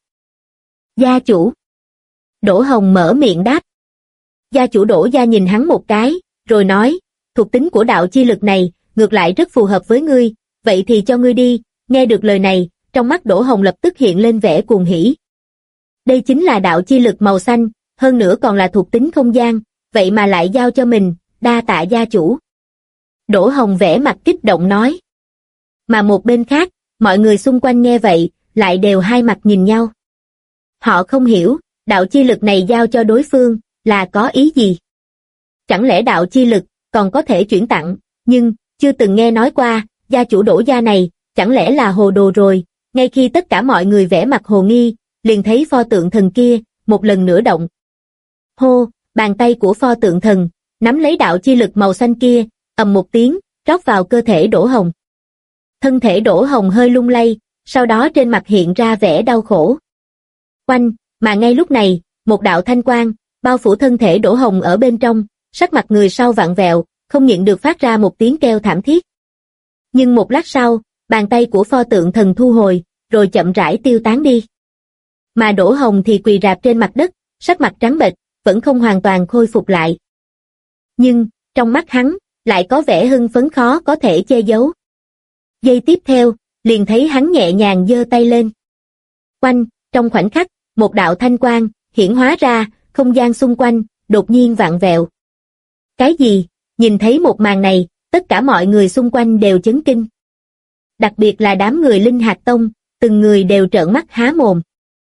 Gia chủ. Đỗ Hồng mở miệng đáp. Gia chủ Đỗ gia nhìn hắn một cái, rồi nói, thuộc tính của đạo chi lực này, ngược lại rất phù hợp với ngươi, vậy thì cho ngươi đi. Nghe được lời này, trong mắt Đỗ Hồng lập tức hiện lên vẻ cuồng hỉ. Đây chính là đạo chi lực màu xanh, hơn nữa còn là thuộc tính không gian, vậy mà lại giao cho mình, đa tạ gia chủ. Đỗ Hồng vẻ mặt kích động nói. Mà một bên khác, mọi người xung quanh nghe vậy, lại đều hai mặt nhìn nhau. Họ không hiểu, đạo chi lực này giao cho đối phương, là có ý gì? Chẳng lẽ đạo chi lực, còn có thể chuyển tặng, nhưng, chưa từng nghe nói qua, gia chủ Đỗ gia này, chẳng lẽ là hồ đồ rồi? Ngay khi tất cả mọi người vẻ mặt hồ nghi, liền thấy pho tượng thần kia, một lần nữa động. Hô, bàn tay của pho tượng thần, nắm lấy đạo chi lực màu xanh kia, ầm một tiếng, rót vào cơ thể Đỗ Hồng. Thân thể Đỗ Hồng hơi lung lay, sau đó trên mặt hiện ra vẻ đau khổ. Oanh, mà ngay lúc này, một đạo thanh quang, bao phủ thân thể Đỗ Hồng ở bên trong, sắc mặt người sau vặn vẹo, không nhịn được phát ra một tiếng kêu thảm thiết. Nhưng một lát sau, bàn tay của pho tượng thần thu hồi, rồi chậm rãi tiêu tán đi. Mà Đỗ Hồng thì quỳ rạp trên mặt đất, sắc mặt trắng bệch, vẫn không hoàn toàn khôi phục lại. Nhưng, trong mắt hắn, lại có vẻ hưng phấn khó có thể che giấu. Giây tiếp theo, liền thấy hắn nhẹ nhàng giơ tay lên. Oanh, trong khoảnh khắc, một đạo thanh quang, hiển hóa ra, không gian xung quanh, đột nhiên vặn vẹo. Cái gì? Nhìn thấy một màn này, tất cả mọi người xung quanh đều chấn kinh. Đặc biệt là đám người Linh Hạt Tông, từng người đều trợn mắt há mồm.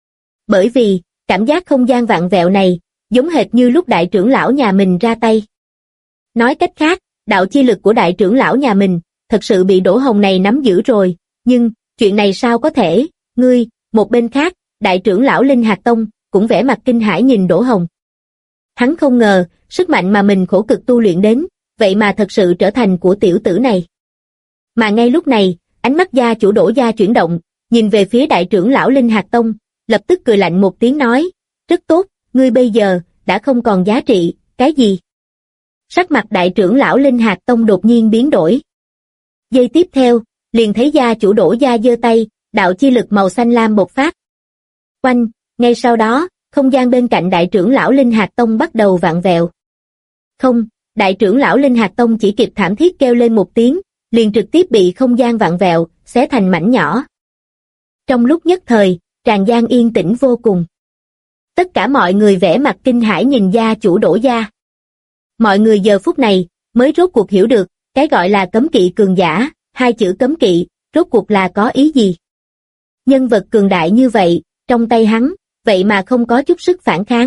Bởi vì, cảm giác không gian vặn vẹo này, giống hệt như lúc đại trưởng lão nhà mình ra tay. Nói cách khác, đạo chi lực của đại trưởng lão nhà mình, thật sự bị Đỗ Hồng này nắm giữ rồi, nhưng, chuyện này sao có thể, ngươi, một bên khác, đại trưởng lão Linh Hạt Tông, cũng vẻ mặt kinh hãi nhìn Đỗ Hồng. Hắn không ngờ, sức mạnh mà mình khổ cực tu luyện đến, vậy mà thật sự trở thành của tiểu tử này. Mà ngay lúc này, ánh mắt gia chủ Đỗ gia chuyển động, nhìn về phía đại trưởng lão Linh Hạt Tông, lập tức cười lạnh một tiếng nói, rất tốt, ngươi bây giờ, đã không còn giá trị, cái gì? Sắc mặt đại trưởng lão Linh Hạt Tông đột nhiên biến đổi. Giây tiếp theo, liền thấy gia chủ Đỗ gia giơ tay, đạo chi lực màu xanh lam bộc phát. Oanh, ngay sau đó, không gian bên cạnh đại trưởng lão Linh Hạt Tông bắt đầu vặn vẹo. Không, đại trưởng lão Linh Hạt Tông chỉ kịp thảm thiết kêu lên một tiếng, liền trực tiếp bị không gian vặn vẹo, xé thành mảnh nhỏ. Trong lúc nhất thời, tràng gian yên tĩnh vô cùng. Tất cả mọi người vẻ mặt kinh hãi nhìn gia chủ Đỗ gia. Mọi người giờ phút này, mới rốt cuộc hiểu được, cái gọi là cấm kỵ cường giả, hai chữ cấm kỵ, rốt cuộc là có ý gì. Nhân vật cường đại như vậy, trong tay hắn, vậy mà không có chút sức phản kháng.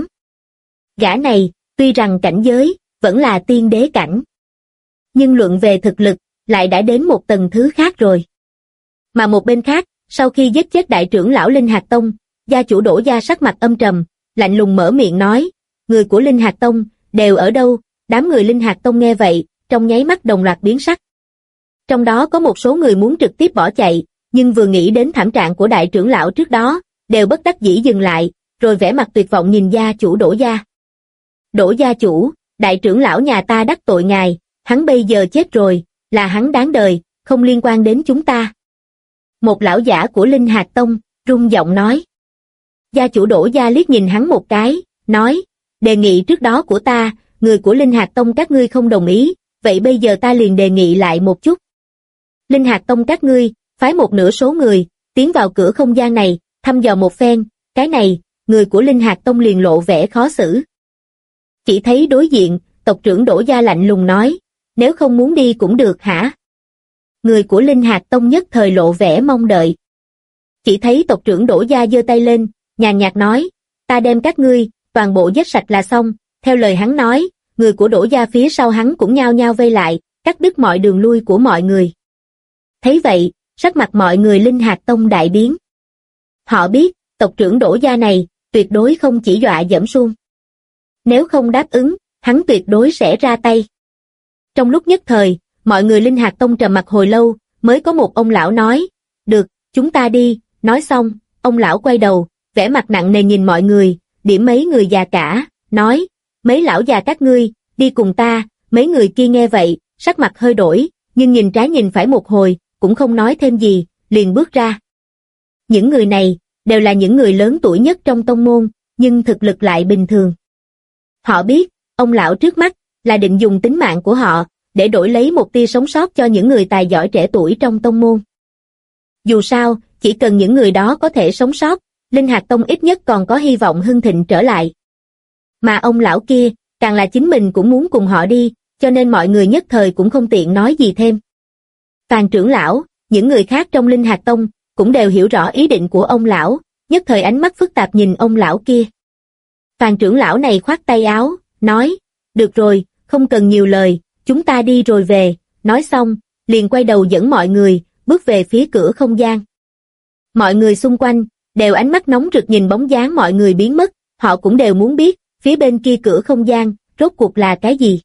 Gã này, tuy rằng cảnh giới, vẫn là tiên đế cảnh. Nhưng luận về thực lực, lại đã đến một tầng thứ khác rồi. Mà một bên khác, sau khi giết chết đại trưởng lão Linh Hạt Tông, gia chủ Đỗ gia sắc mặt âm trầm, lạnh lùng mở miệng nói, người của Linh Hạt Tông đều ở đâu? Đám người Linh Hạt Tông nghe vậy, trong nháy mắt đồng loạt biến sắc. Trong đó có một số người muốn trực tiếp bỏ chạy, nhưng vừa nghĩ đến thảm trạng của đại trưởng lão trước đó, đều bất đắc dĩ dừng lại, rồi vẻ mặt tuyệt vọng nhìn gia chủ Đỗ gia. Đỗ gia chủ, đại trưởng lão nhà ta đắc tội ngài, hắn bây giờ chết rồi, là hắn đáng đời, không liên quan đến chúng ta. Một lão giả của Linh Hạt Tông, rung giọng nói. Gia chủ Đỗ gia liếc nhìn hắn một cái, nói, đề nghị trước đó của ta, người của Linh Hạt Tông các ngươi không đồng ý, vậy bây giờ ta liền đề nghị lại một chút. Linh Hạt Tông các ngươi, phái một nửa số người, tiến vào cửa không gian này, thăm dò một phen, cái này, người của Linh Hạt Tông liền lộ vẻ khó xử. Chỉ thấy đối diện, tộc trưởng Đỗ gia lạnh lùng nói, nếu không muốn đi cũng được hả? Người của Linh Hạt Tông nhất thời lộ vẻ mong đợi. Chỉ thấy tộc trưởng Đỗ gia giơ tay lên, nhàn nhạt nói, ta đem các ngươi, toàn bộ giết sạch là xong. Theo lời hắn nói, người của Đỗ gia phía sau hắn cũng nhao nhao vây lại, cắt đứt mọi đường lui của mọi người. Thấy vậy, sắc mặt mọi người Linh Hạt Tông đại biến. Họ biết, tộc trưởng Đỗ gia này, tuyệt đối không chỉ dọa dẫm suông. Nếu không đáp ứng, hắn tuyệt đối sẽ ra tay. Trong lúc nhất thời, mọi người Linh Hạt Tông trầm mặc hồi lâu, mới có một ông lão nói, được, chúng ta đi. Nói xong, ông lão quay đầu, vẻ mặt nặng nề nhìn mọi người, điểm mấy người già cả, nói, mấy lão già các ngươi, đi cùng ta. Mấy người kia nghe vậy, sắc mặt hơi đổi, nhưng nhìn trái nhìn phải một hồi, cũng không nói thêm gì, liền bước ra. Những người này, đều là những người lớn tuổi nhất trong tông môn, nhưng thực lực lại bình thường. Họ biết, ông lão trước mắt, là định dùng tính mạng của họ, để đổi lấy một tia sống sót cho những người tài giỏi trẻ tuổi trong tông môn. Dù sao, chỉ cần những người đó có thể sống sót, Linh Hạt Tông ít nhất còn có hy vọng hưng thịnh trở lại. Mà ông lão kia, càng là chính mình cũng muốn cùng họ đi, cho nên mọi người nhất thời cũng không tiện nói gì thêm. Phàn trưởng lão, những người khác trong Linh Hạt Tông, cũng đều hiểu rõ ý định của ông lão, nhất thời ánh mắt phức tạp nhìn ông lão kia. Phàn trưởng lão này khoát tay áo, nói, được rồi, không cần nhiều lời, chúng ta đi rồi về. Nói xong, liền quay đầu dẫn mọi người, bước về phía cửa không gian. Mọi người xung quanh, đều ánh mắt nóng rực nhìn bóng dáng mọi người biến mất, họ cũng đều muốn biết, phía bên kia cửa không gian, rốt cuộc là cái gì.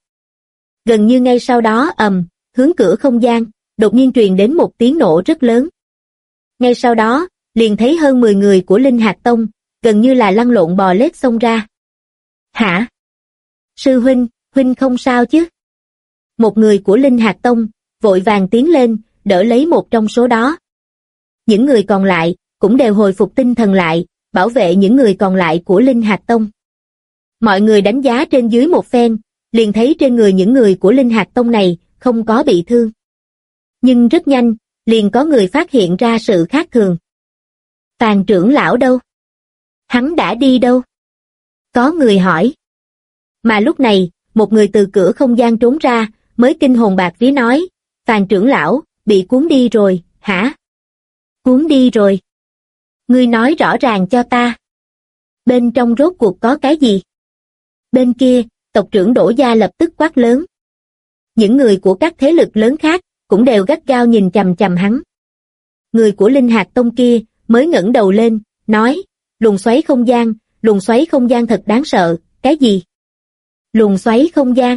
Gần như ngay sau đó hướng cửa không gian, đột nhiên truyền đến một tiếng nổ rất lớn. Ngay sau đó, liền thấy hơn 10 người của Linh Hạt Tông, gần như là lăn lộn bò lết xông ra. Hả? Sư huynh, huynh không sao chứ? Một người của Linh Hạt Tông, vội vàng tiến lên, đỡ lấy một trong số đó. Những người còn lại, cũng đều hồi phục tinh thần lại, bảo vệ những người còn lại của Linh Hạt Tông. Mọi người đánh giá trên dưới một phen, liền thấy trên người những người của Linh Hạt Tông này, không có bị thương. Nhưng rất nhanh, liền có người phát hiện ra sự khác thường. Phàn trưởng lão đâu? Hắn đã đi đâu? Có người hỏi. Mà lúc này, một người từ cửa không gian trốn ra, mới kinh hồn bạt vía nói, Phàn trưởng lão, bị cuốn đi rồi, hả? Cuốn đi rồi. Ngươi nói rõ ràng cho ta. Bên trong rốt cuộc có cái gì? Bên kia, tộc trưởng Đỗ gia lập tức quát lớn. Những người của các thế lực lớn khác, cũng đều gắt gao nhìn chằm chằm hắn. Người của Linh Hạt Tông kia, mới ngẩng đầu lên, nói, luồng xoáy không gian thật đáng sợ, cái gì? Luồng xoáy không gian.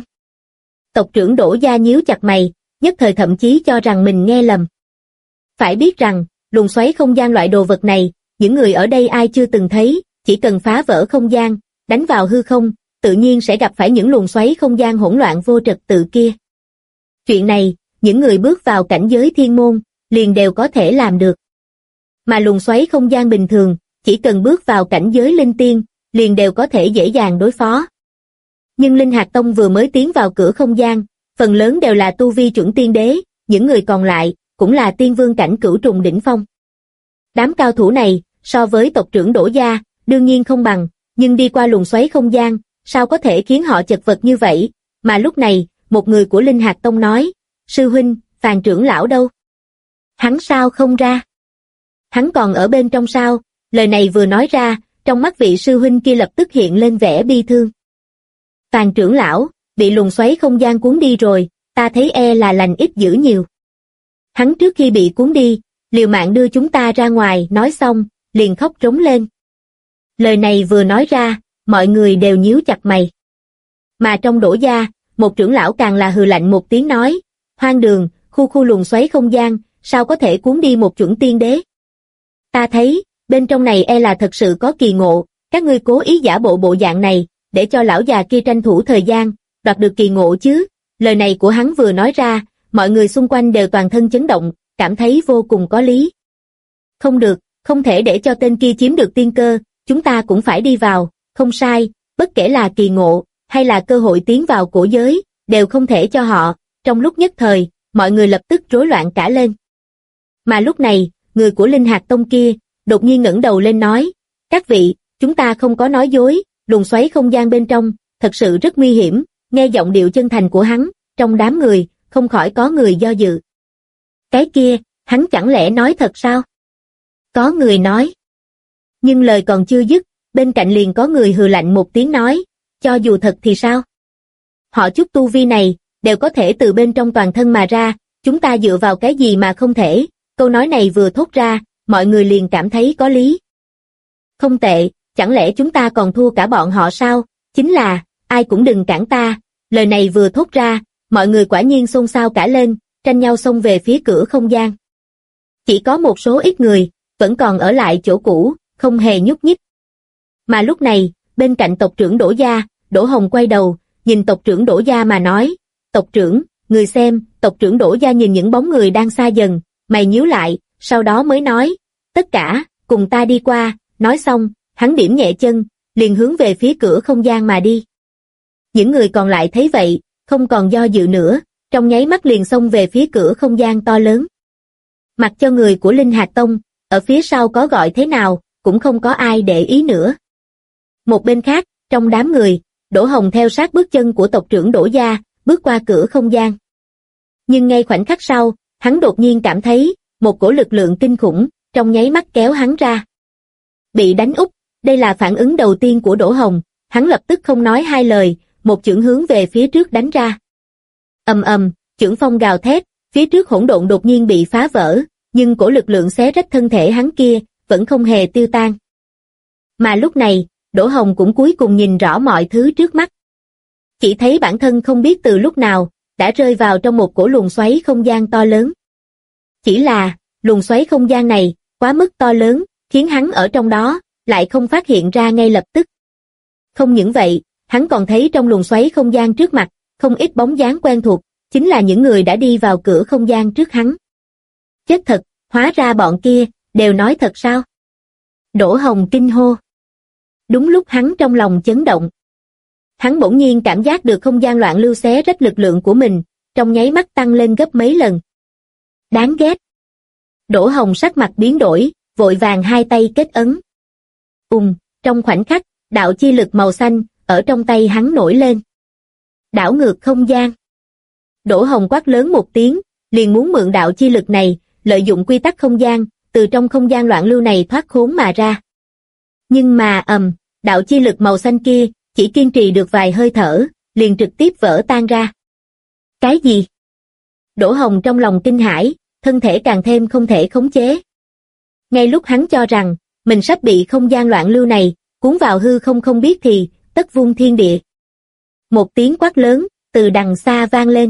Tộc trưởng Đỗ gia nhíu chặt mày, nhất thời thậm chí cho rằng mình nghe lầm. Phải biết rằng, luồng xoáy không gian loại đồ vật này, những người ở đây ai chưa từng thấy, chỉ cần phá vỡ không gian, đánh vào hư không, tự nhiên sẽ gặp phải những luồng xoáy không gian hỗn loạn vô trật tự kia. Chuyện này, những người bước vào cảnh giới thiên môn, liền đều có thể làm được. Mà luồng xoáy không gian bình thường, chỉ cần bước vào cảnh giới linh tiên, liền đều có thể dễ dàng đối phó. Nhưng Linh Hạt Tông vừa mới tiến vào cửa không gian, phần lớn đều là tu vi chuẩn tiên đế, những người còn lại, cũng là tiên vương cảnh cửu trùng đỉnh phong. Đám cao thủ này, so với tộc trưởng Đỗ gia, đương nhiên không bằng, nhưng đi qua luồng xoáy không gian, sao có thể khiến họ chật vật như vậy? Mà lúc này, một người của Linh Hạt Tông nói, sư huynh, Phàn trưởng lão đâu? Hắn sao không ra? Hắn còn ở bên trong sao? Lời này vừa nói ra, trong mắt vị sư huynh kia lập tức hiện lên vẻ bi thương. Phàn trưởng lão, bị luồng xoáy không gian cuốn đi rồi, ta thấy là lành ít dữ nhiều. Hắn trước khi bị cuốn đi, liều mạng đưa chúng ta ra ngoài, nói xong, liền khóc rống lên. Lời này vừa nói ra, mọi người đều nhíu chặt mày. Mà trong Đỗ gia, một trưởng lão càng là hừ lạnh một tiếng nói, hoang đường, khu luồng xoáy không gian, sao có thể cuốn đi một chuẩn tiên đế? Ta thấy, bên trong này e là thật sự có kỳ ngộ, các ngươi cố ý giả bộ bộ dạng này, để cho lão già kia tranh thủ thời gian, đoạt được kỳ ngộ chứ. Lời này của hắn vừa nói ra, mọi người xung quanh đều toàn thân chấn động, cảm thấy vô cùng có lý. Không được, không thể để cho tên kia chiếm được tiên cơ, chúng ta cũng phải đi vào, không sai, bất kể là kỳ ngộ, hay là cơ hội tiến vào cổ giới, đều không thể cho họ. Trong lúc nhất thời, mọi người lập tức rối loạn cả lên. Mà lúc này, người của Linh Hạt Tông kia, đột nhiên ngẩng đầu lên nói, các vị, chúng ta không có nói dối, luồng xoáy không gian bên trong, thật sự rất nguy hiểm. Nghe giọng điệu chân thành của hắn, trong đám người, không khỏi có người do dự. Cái kia, hắn chẳng lẽ nói thật sao? Có người nói. Nhưng lời còn chưa dứt, bên cạnh liền có người hừ lạnh một tiếng nói, cho dù thật thì sao? Họ chút tu vi này, đều có thể từ bên trong toàn thân mà ra, chúng ta dựa vào cái gì mà không thể? Câu nói này vừa thốt ra, mọi người liền cảm thấy có lý. Không tệ, chẳng lẽ chúng ta còn thua cả bọn họ sao? Chính là, ai cũng đừng cản ta. Lời này vừa thốt ra, mọi người quả nhiên xôn xao cả lên, tranh nhau xông về phía cửa không gian. Chỉ có một số ít người, vẫn còn ở lại chỗ cũ, không hề nhúc nhích. Mà lúc này, bên cạnh tộc trưởng Đỗ gia, Đỗ Hồng quay đầu, nhìn tộc trưởng Đỗ gia mà nói, tộc trưởng, người xem. Tộc trưởng Đỗ gia nhìn những bóng người đang xa dần, mày nhíu lại, sau đó mới nói, tất cả, cùng ta đi qua. Nói xong, hắn điểm nhẹ chân, liền hướng về phía cửa không gian mà đi. Những người còn lại thấy vậy, không còn do dự nữa, trong nháy mắt liền xông về phía cửa không gian to lớn. Mặc cho người của Linh Hạt Tông, ở phía sau có gọi thế nào, cũng không có ai để ý nữa. Một bên khác, trong đám người, Đỗ Hồng theo sát bước chân của tộc trưởng Đỗ gia, bước qua cửa không gian. Nhưng ngay khoảnh khắc sau, hắn đột nhiên cảm thấy, một cổ lực lượng kinh khủng, trong nháy mắt kéo hắn ra. Bị đánh úp, đây là phản ứng đầu tiên của Đỗ Hồng, hắn lập tức không nói hai lời, một chưởng hướng về phía trước đánh ra. Ầm ầm, chưởng phong gào thét, phía trước hỗn độn đột nhiên bị phá vỡ, nhưng cổ lực lượng xé rách thân thể hắn kia, vẫn không hề tiêu tan. Mà lúc này, Đỗ Hồng cũng cuối cùng nhìn rõ mọi thứ trước mắt. Chỉ thấy bản thân không biết từ lúc nào, đã rơi vào trong một cổ luồng xoáy không gian to lớn. Chỉ là, luồng xoáy không gian này, quá mức to lớn, khiến hắn ở trong đó, lại không phát hiện ra ngay lập tức. Không những vậy, hắn còn thấy trong luồng xoáy không gian trước mặt, không ít bóng dáng quen thuộc, chính là những người đã đi vào cửa không gian trước hắn. Chết thật, hóa ra bọn kia, đều nói thật sao? Đỗ Hồng kinh hô. Đúng lúc hắn trong lòng chấn động. Hắn bỗng nhiên cảm giác được không gian loạn lưu xé rách lực lượng của mình, trong nháy mắt tăng lên gấp mấy lần. Đáng ghét. Đỗ Hồng sắc mặt biến đổi, vội vàng hai tay kết ấn. Trong khoảnh khắc, đạo chi lực màu xanh, ở trong tay hắn nổi lên. Đảo ngược không gian. Đỗ Hồng quát lớn một tiếng, liền muốn mượn đạo chi lực này, lợi dụng quy tắc không gian, từ trong không gian loạn lưu này thoát khốn mà ra. Nhưng mà đạo chi lực màu xanh kia, chỉ kiên trì được vài hơi thở, liền trực tiếp vỡ tan ra. Cái gì? Đỗ Hồng trong lòng kinh hãi, thân thể càng thêm không thể khống chế. Ngay lúc hắn cho rằng, mình sắp bị không gian loạn lưu này, cuốn vào hư không không biết thì, tất vung thiên địa. Một tiếng quát lớn, từ đằng xa vang lên.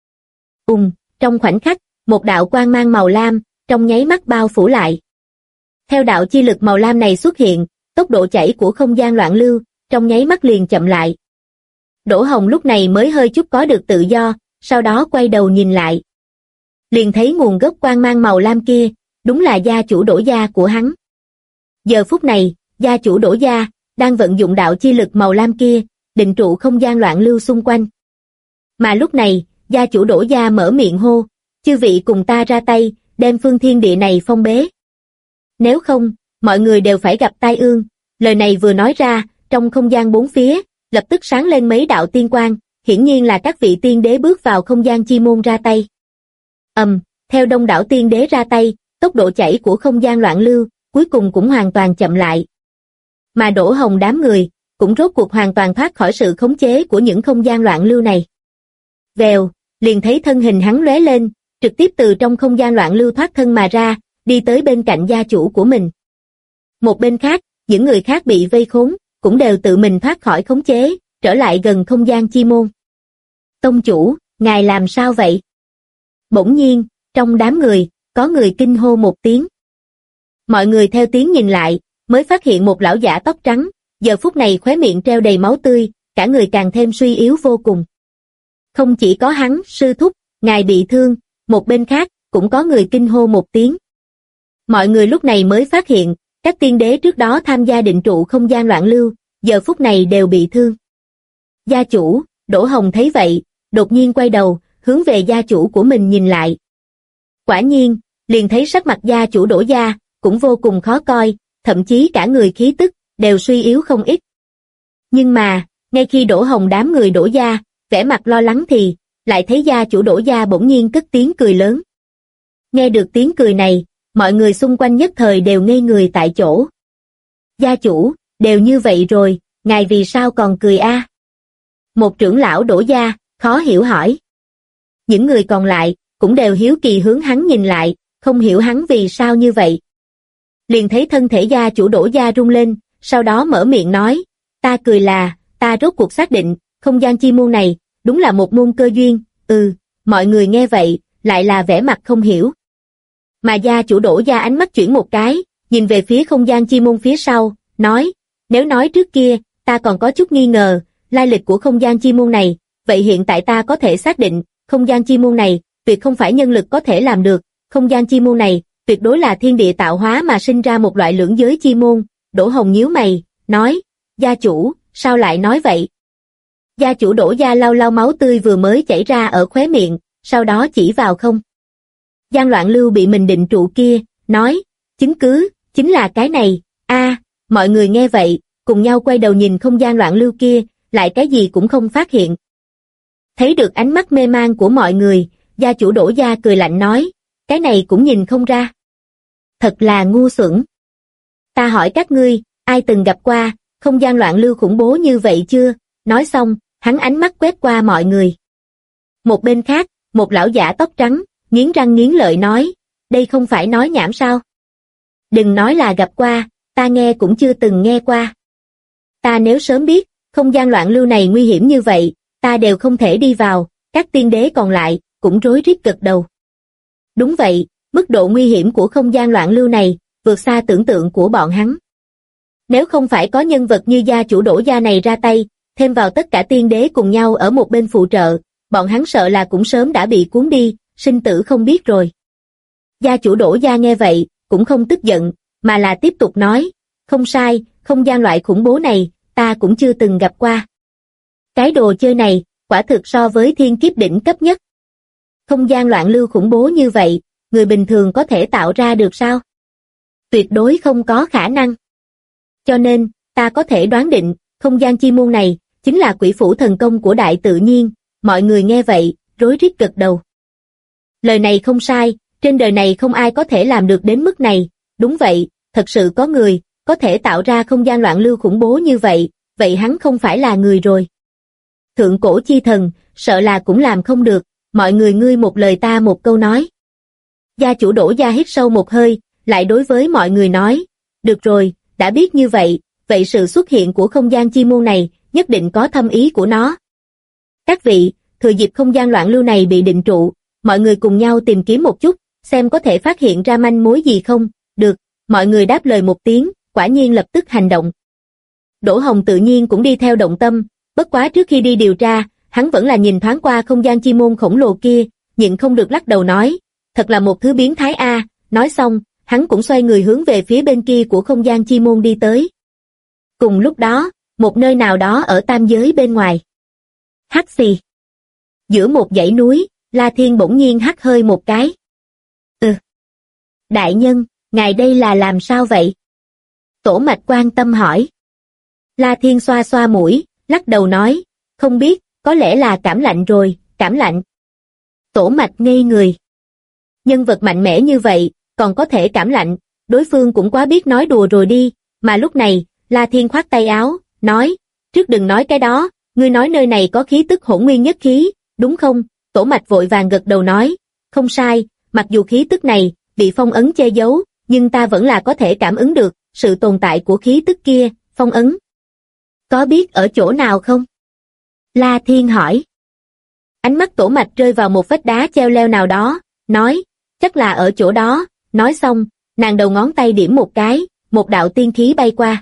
Trong khoảnh khắc, một đạo quang mang màu lam, trong nháy mắt bao phủ lại. Theo đạo chi lực màu lam này xuất hiện, tốc độ chảy của không gian loạn lưu, trong nháy mắt liền chậm lại. Đỗ Hồng lúc này mới hơi chút có được tự do, sau đó quay đầu nhìn lại. Liền thấy nguồn gốc quang mang màu lam kia, đúng là gia chủ Đỗ gia của hắn. Giờ phút này, gia chủ Đỗ gia, đang vận dụng đạo chi lực màu lam kia, định trụ không gian loạn lưu xung quanh. Mà lúc này, gia chủ Đỗ gia mở miệng hô, chư vị cùng ta ra tay, đem phương thiên địa này phong bế. Nếu không, mọi người đều phải gặp tai ương. Lời này vừa nói ra, trong không gian bốn phía, lập tức sáng lên mấy đạo tiên quang, hiển nhiên là các vị tiên đế bước vào không gian chi môn ra tay. Theo đông đảo tiên đế ra tay, tốc độ chảy của không gian loạn lưu, cuối cùng cũng hoàn toàn chậm lại. Mà Đỗ Hồng đám người, cũng rốt cuộc hoàn toàn thoát khỏi sự khống chế của những không gian loạn lưu này. Vèo, liền thấy thân hình hắn lóe lên, trực tiếp từ trong không gian loạn lưu thoát thân mà ra, đi tới bên cạnh gia chủ của mình. Một bên khác, những người khác bị vây khốn, cũng đều tự mình thoát khỏi khống chế, trở lại gần không gian chi môn. Tông chủ, ngài làm sao vậy? Bỗng nhiên, trong đám người, có người kinh hô một tiếng. Mọi người theo tiếng nhìn lại, mới phát hiện một lão giả tóc trắng, giờ phút này khóe miệng treo đầy máu tươi, cả người càng thêm suy yếu vô cùng. Không chỉ có hắn, sư thúc, ngài bị thương, một bên khác, cũng có người kinh hô một tiếng. Mọi người lúc này mới phát hiện, các tiên đế trước đó tham gia định trụ không gian loạn lưu, giờ phút này đều bị thương. Gia chủ, Đỗ Hồng thấy vậy, đột nhiên quay đầu, hướng về gia chủ của mình nhìn lại. Quả nhiên, liền thấy sắc mặt gia chủ Đỗ gia, cũng vô cùng khó coi, thậm chí cả người khí tức, đều suy yếu không ít. Nhưng mà, ngay khi Đỗ Hồng đám người Đỗ gia, vẻ mặt lo lắng thì, lại thấy gia chủ Đỗ gia bỗng nhiên cất tiếng cười lớn. Nghe được tiếng cười này, mọi người xung quanh nhất thời đều ngây người tại chỗ. Gia chủ, đều như vậy rồi, ngài vì sao còn cười a? Một trưởng lão Đỗ gia, khó hiểu hỏi. Những người còn lại, cũng đều hiếu kỳ hướng hắn nhìn lại, không hiểu hắn vì sao như vậy. Liền thấy thân thể gia chủ Đỗ gia rung lên, sau đó mở miệng nói, ta cười là, ta rốt cuộc xác định, không gian chi môn này, đúng là một môn cơ duyên, mọi người nghe vậy, lại là vẻ mặt không hiểu. Mà gia chủ Đỗ gia ánh mắt chuyển một cái, nhìn về phía không gian chi môn phía sau, nói, nếu nói trước kia, ta còn có chút nghi ngờ, lai lịch của không gian chi môn này, vậy hiện tại ta có thể xác định, không gian chi môn này, tuyệt không phải nhân lực có thể làm được, không gian chi môn này, tuyệt đối là thiên địa tạo hóa mà sinh ra một loại lưỡng giới chi môn. Đỗ Hồng nhíu mày, nói, gia chủ, sao lại nói vậy? Gia chủ Đỗ gia lau lau máu tươi vừa mới chảy ra ở khóe miệng, sau đó chỉ vào không gian loạn lưu bị mình định trụ kia, nói, chứng cứ, chính là cái này, mọi người nghe vậy, cùng nhau quay đầu nhìn không gian loạn lưu kia, lại cái gì cũng không phát hiện. Thấy được ánh mắt mê man của mọi người, gia chủ Đỗ gia cười lạnh nói, cái này cũng nhìn không ra. Thật là ngu xuẩn. Ta hỏi các ngươi, ai từng gặp qua, không gian loạn lưu khủng bố như vậy chưa? Nói xong, hắn ánh mắt quét qua mọi người. Một bên khác, một lão giả tóc trắng, nghiến răng nghiến lợi nói, đây không phải nói nhảm sao? Đừng nói là gặp qua, ta nghe cũng chưa từng nghe qua. Ta nếu sớm biết, không gian loạn lưu này nguy hiểm như vậy, ta đều không thể đi vào, các tiên đế còn lại, cũng rối rít gật đầu. Đúng vậy, mức độ nguy hiểm của không gian loạn lưu này, vượt xa tưởng tượng của bọn hắn. Nếu không phải có nhân vật như gia chủ Đỗ gia này ra tay, thêm vào tất cả tiên đế cùng nhau ở một bên phụ trợ, bọn hắn sợ là cũng sớm đã bị cuốn đi, sinh tử không biết rồi. Gia chủ Đỗ gia nghe vậy, cũng không tức giận, mà là tiếp tục nói, không sai, không gian loại khủng bố này, ta cũng chưa từng gặp qua. Cái đồ chơi này, quả thực so với thiên kiếp đỉnh cấp nhất. Không gian loạn lưu khủng bố như vậy, người bình thường có thể tạo ra được sao? Tuyệt đối không có khả năng. Cho nên, ta có thể đoán định, không gian chi môn này, chính là quỷ phủ thần công của đại tự nhiên, mọi người nghe vậy, rối rít gật đầu. Lời này không sai, trên đời này không ai có thể làm được đến mức này, đúng vậy, thật sự có người, có thể tạo ra không gian loạn lưu khủng bố như vậy, vậy hắn không phải là người rồi. Thượng cổ chi thần, sợ là cũng làm không được, mọi người ngươi một lời ta một câu nói. Gia chủ Đỗ gia hít sâu một hơi, lại đối với mọi người nói, được rồi, đã biết như vậy, vậy sự xuất hiện của không gian chi môn này, nhất định có thâm ý của nó. Các vị, thừa dịp không gian loạn lưu này bị định trụ, mọi người cùng nhau tìm kiếm một chút, xem có thể phát hiện ra manh mối gì không, được, mọi người đáp lời một tiếng, quả nhiên lập tức hành động. Đỗ Hồng tự nhiên cũng đi theo động tâm, bất quá trước khi đi điều tra, hắn vẫn là nhìn thoáng qua không gian chi môn khổng lồ kia, nhịn không được lắc đầu nói, thật là một thứ biến thái a. Nói xong, hắn cũng xoay người hướng về phía bên kia của không gian chi môn đi tới. Cùng lúc đó, một nơi nào đó ở tam giới bên ngoài. Hắc xì. Giữa một dãy núi, La Thiên bỗng nhiên hắt hơi một cái. Đại nhân, ngài đây là làm sao vậy? Tổ mạch quan tâm hỏi. La Thiên xoa xoa mũi, lắc đầu nói, không biết, có lẽ là cảm lạnh rồi, cảm lạnh. Tổ mạch ngây người. Nhân vật mạnh mẽ như vậy, còn có thể cảm lạnh, đối phương cũng quá biết nói đùa rồi đi, mà lúc này, La Thiên khoát tay áo, nói, trước đừng nói cái đó, ngươi nói nơi này có khí tức hỗn nguyên nhất khí, đúng không? Tổ mạch vội vàng gật đầu nói, không sai, mặc dù khí tức này bị phong ấn che giấu, nhưng ta vẫn là có thể cảm ứng được sự tồn tại của khí tức kia. Phong ấn có biết ở chỗ nào không? La Thiên hỏi. Ánh mắt Tổ Mạch rơi vào một vách đá treo leo nào đó, nói, chắc là ở chỗ đó. Nói xong, nàng đầu ngón tay điểm một cái, một đạo tiên khí bay qua.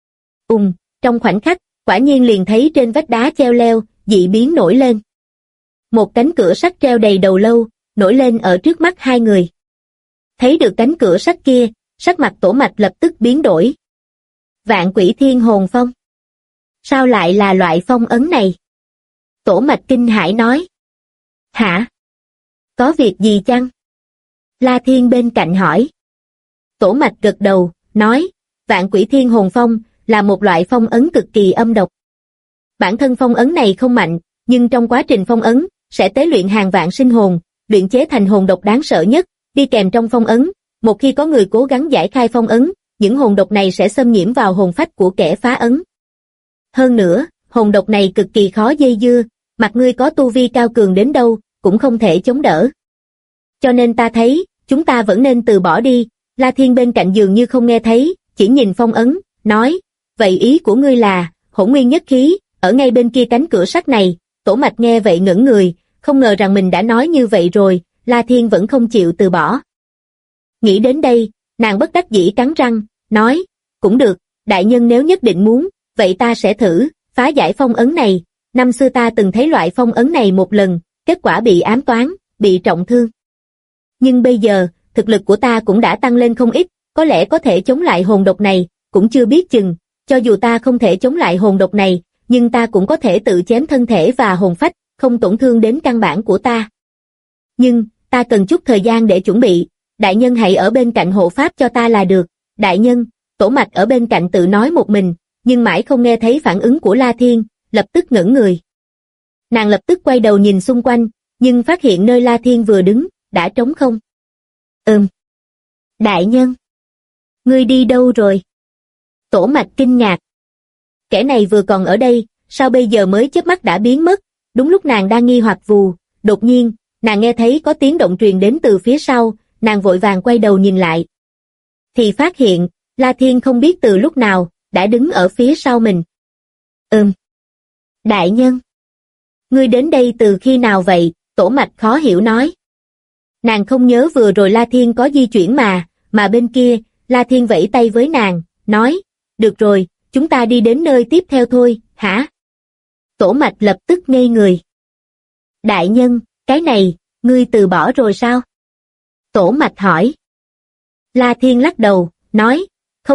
Trong khoảnh khắc, quả nhiên liền thấy trên vách đá treo leo, dị biến nổi lên. Một cánh cửa sắt treo đầy đầu lâu, nổi lên ở trước mắt hai người. Thấy được cánh cửa sắt kia, sắc mặt Tổ Mạch lập tức biến đổi. Vạn Quỷ Thiên Hồn Phong. Sao lại là loại phong ấn này? Tổ Mạch kinh hãi nói. Hả? Có việc gì chăng? La Thiên bên cạnh hỏi. Tổ Mạch gật đầu, nói, Vạn Quỷ Thiên Hồn Phong là một loại phong ấn cực kỳ âm độc. Bản thân phong ấn này không mạnh, nhưng trong quá trình phong ấn, sẽ tế luyện hàng vạn sinh hồn, luyện chế thành hồn độc đáng sợ nhất, đi kèm trong phong ấn. Một khi có người cố gắng giải khai phong ấn, những hồn độc này sẽ xâm nhiễm vào hồn phách của kẻ phá ấn. Hơn nữa, hồn độc này cực kỳ khó dây dưa, mặc ngươi có tu vi cao cường đến đâu, cũng không thể chống đỡ. Cho nên ta thấy, chúng ta vẫn nên từ bỏ đi. La Thiên bên cạnh dường như không nghe thấy, chỉ nhìn phong ấn, nói, vậy ý của ngươi là, hỗn nguyên nhất khí, ở ngay bên kia cánh cửa sắt này. Tổ Mạch nghe vậy ngẩn người, không ngờ rằng mình đã nói như vậy rồi, La Thiên vẫn không chịu từ bỏ. Nghĩ đến đây, nàng bất đắc dĩ cắn răng, nói, cũng được, đại nhân nếu nhất định muốn, vậy ta sẽ thử, phá giải phong ấn này. Năm xưa ta từng thấy loại phong ấn này một lần, kết quả bị ám toán, bị trọng thương. Nhưng bây giờ, thực lực của ta cũng đã tăng lên không ít, có lẽ có thể chống lại hồn độc này, cũng chưa biết chừng. Cho dù ta không thể chống lại hồn độc này, nhưng ta cũng có thể tự chém thân thể và hồn phách, không tổn thương đến căn bản của ta. Nhưng, ta cần chút thời gian để chuẩn bị, đại nhân hãy ở bên cạnh hộ pháp cho ta là được. Đại nhân, Tổ Mạch ở bên cạnh tự nói một mình, nhưng mãi không nghe thấy phản ứng của La Thiên, lập tức ngẩn người. Nàng lập tức quay đầu nhìn xung quanh, nhưng phát hiện nơi La Thiên vừa đứng, đã trống không. Đại nhân, ngươi đi đâu rồi? Tổ Mạch kinh ngạc. Kẻ này vừa còn ở đây, sao bây giờ mới chớp mắt đã biến mất? Đúng lúc nàng đang nghi hoặc đột nhiên, nàng nghe thấy có tiếng động truyền đến từ phía sau, nàng vội vàng quay đầu nhìn lại. Thì phát hiện, La Thiên không biết từ lúc nào, đã đứng ở phía sau mình. Đại nhân, ngươi đến đây từ khi nào vậy? Tổ Mạch khó hiểu nói. Nàng không nhớ vừa rồi La Thiên có di chuyển mà bên kia, La Thiên vẫy tay với nàng, nói, được rồi, chúng ta đi đến nơi tiếp theo thôi, hả? Tổ Mạch lập tức ngây người. Đại nhân, cái này, ngươi từ bỏ rồi sao? Tổ Mạch hỏi. La Thiên lắc đầu, nói,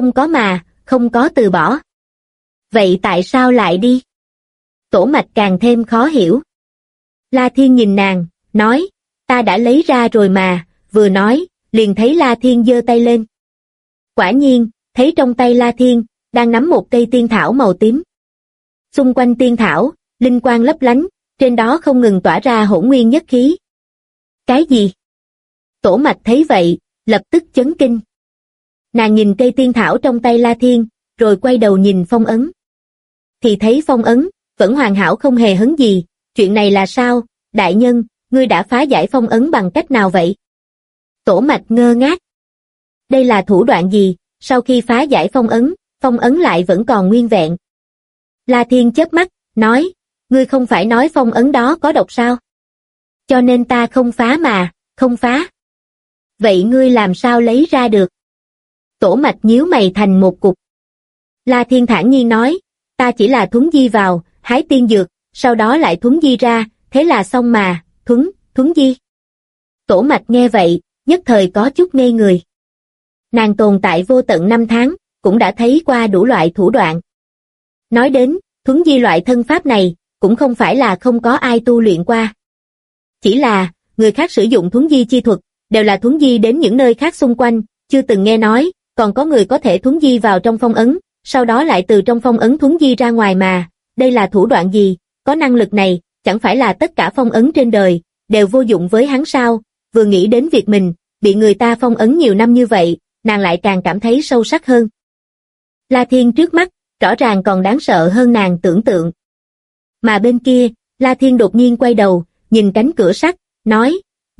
không có từ bỏ. Vậy tại sao lại đi? Tổ Mạch càng thêm khó hiểu. La Thiên nhìn nàng, nói, ta đã lấy ra rồi mà, vừa nói, liền thấy La Thiên giơ tay lên. Quả nhiên, thấy trong tay La Thiên, đang nắm một cây tiên thảo màu tím. Xung quanh tiên thảo, linh quang lấp lánh, trên đó không ngừng tỏa ra hỗn nguyên nhất khí. Cái gì? Tổ Mạch thấy vậy, lập tức chấn kinh. Nàng nhìn cây tiên thảo trong tay La Thiên, rồi quay đầu nhìn phong ấn. Thì thấy phong ấn, vẫn hoàn hảo không hề hấn gì, chuyện này là sao? Đại nhân, ngươi đã phá giải phong ấn bằng cách nào vậy? Tổ Mạch ngơ ngác. Đây là thủ đoạn gì, sau khi phá giải phong ấn lại vẫn còn nguyên vẹn? La Thiên chớp mắt, nói, ngươi không phải nói phong ấn đó có độc sao? Cho nên ta không phá mà, không phá. Vậy ngươi làm sao lấy ra được? Tổ Mạch nhíu mày thành một cục. La Thiên thản nhiên nói, ta chỉ là thuấn di vào, hái tiên dược, sau đó lại thuấn di ra, thế là xong mà, thuấn di. Tổ Mạch nghe vậy, nhất thời có chút ngây người. Nàng tồn tại vô tận 5 tháng, cũng đã thấy qua đủ loại thủ đoạn. Nói đến, thuấn di loại thân pháp này, cũng không phải là không có ai tu luyện qua. Chỉ là, người khác sử dụng thuấn di chi thuật, đều là thuấn di đến những nơi khác xung quanh, chưa từng nghe nói, còn có người có thể thuấn di vào trong phong ấn, sau đó lại từ trong phong ấn thuấn di ra ngoài mà. Đây là thủ đoạn gì? Có năng lực này, chẳng phải là tất cả phong ấn trên đời, đều vô dụng với hắn sao? Vừa nghĩ đến việc mình, bị người ta phong ấn nhiều năm như vậy, nàng lại càng cảm thấy sâu sắc hơn. La Thiên trước mắt, rõ ràng còn đáng sợ hơn nàng tưởng tượng. Mà bên kia, La Thiên đột nhiên quay đầu, nhìn cánh cửa sắt, nói, nhưng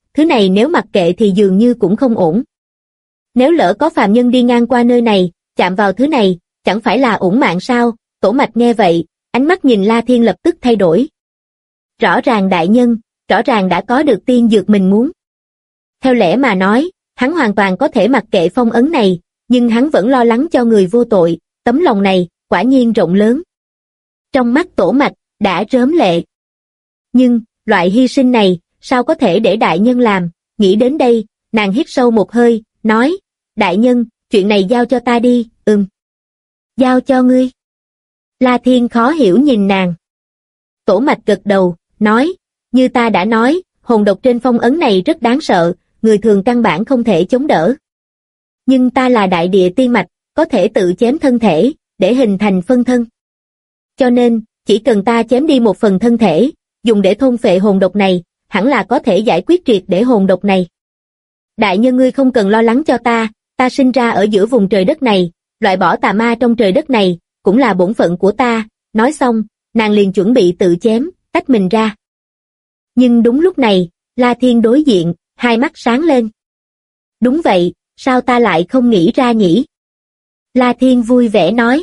thứ này nếu mặc kệ thì dường như cũng không ổn. Nếu lỡ có phàm nhân đi ngang qua nơi này, chạm vào thứ này, chẳng phải là uổng mạng sao? Tổ Mạch nghe vậy, ánh mắt nhìn La Thiên lập tức thay đổi. Rõ ràng đại nhân, rõ ràng đã có được tiên dược mình muốn. Theo lẽ mà nói, hắn hoàn toàn có thể mặc kệ phong ấn này, nhưng hắn vẫn lo lắng cho người vô tội, tấm lòng này, quả nhiên rộng lớn. Trong mắt Tổ Mạch, đã rớm lệ. Nhưng, loại hy sinh này, sao có thể để đại nhân làm? Nghĩ đến đây, nàng hít sâu một hơi, nói, đại nhân, chuyện này giao cho ta đi. Giao cho ngươi. La Thiên khó hiểu nhìn nàng. Tổ Mạch gật đầu, nói, như ta đã nói, hồn độc trên phong ấn này rất đáng sợ, người thường căn bản không thể chống đỡ. Nhưng ta là đại địa tiên mạch, có thể tự chém thân thể, để hình thành phân thân. Cho nên, chỉ cần ta chém đi một phần thân thể, dùng để thôn phệ hồn độc này, hẳn là có thể giải quyết triệt để hồn độc này. Đại nhân ngươi không cần lo lắng cho ta sinh ra ở giữa vùng trời đất này, loại bỏ tà ma trong trời đất này, cũng là bổn phận của ta. Nói xong, nàng liền chuẩn bị tự chém, tách mình ra. Nhưng đúng lúc này, La Thiên đối diện, hai mắt sáng lên. Đúng vậy, sao ta lại không nghĩ ra nhỉ? La Thiên vui vẻ nói.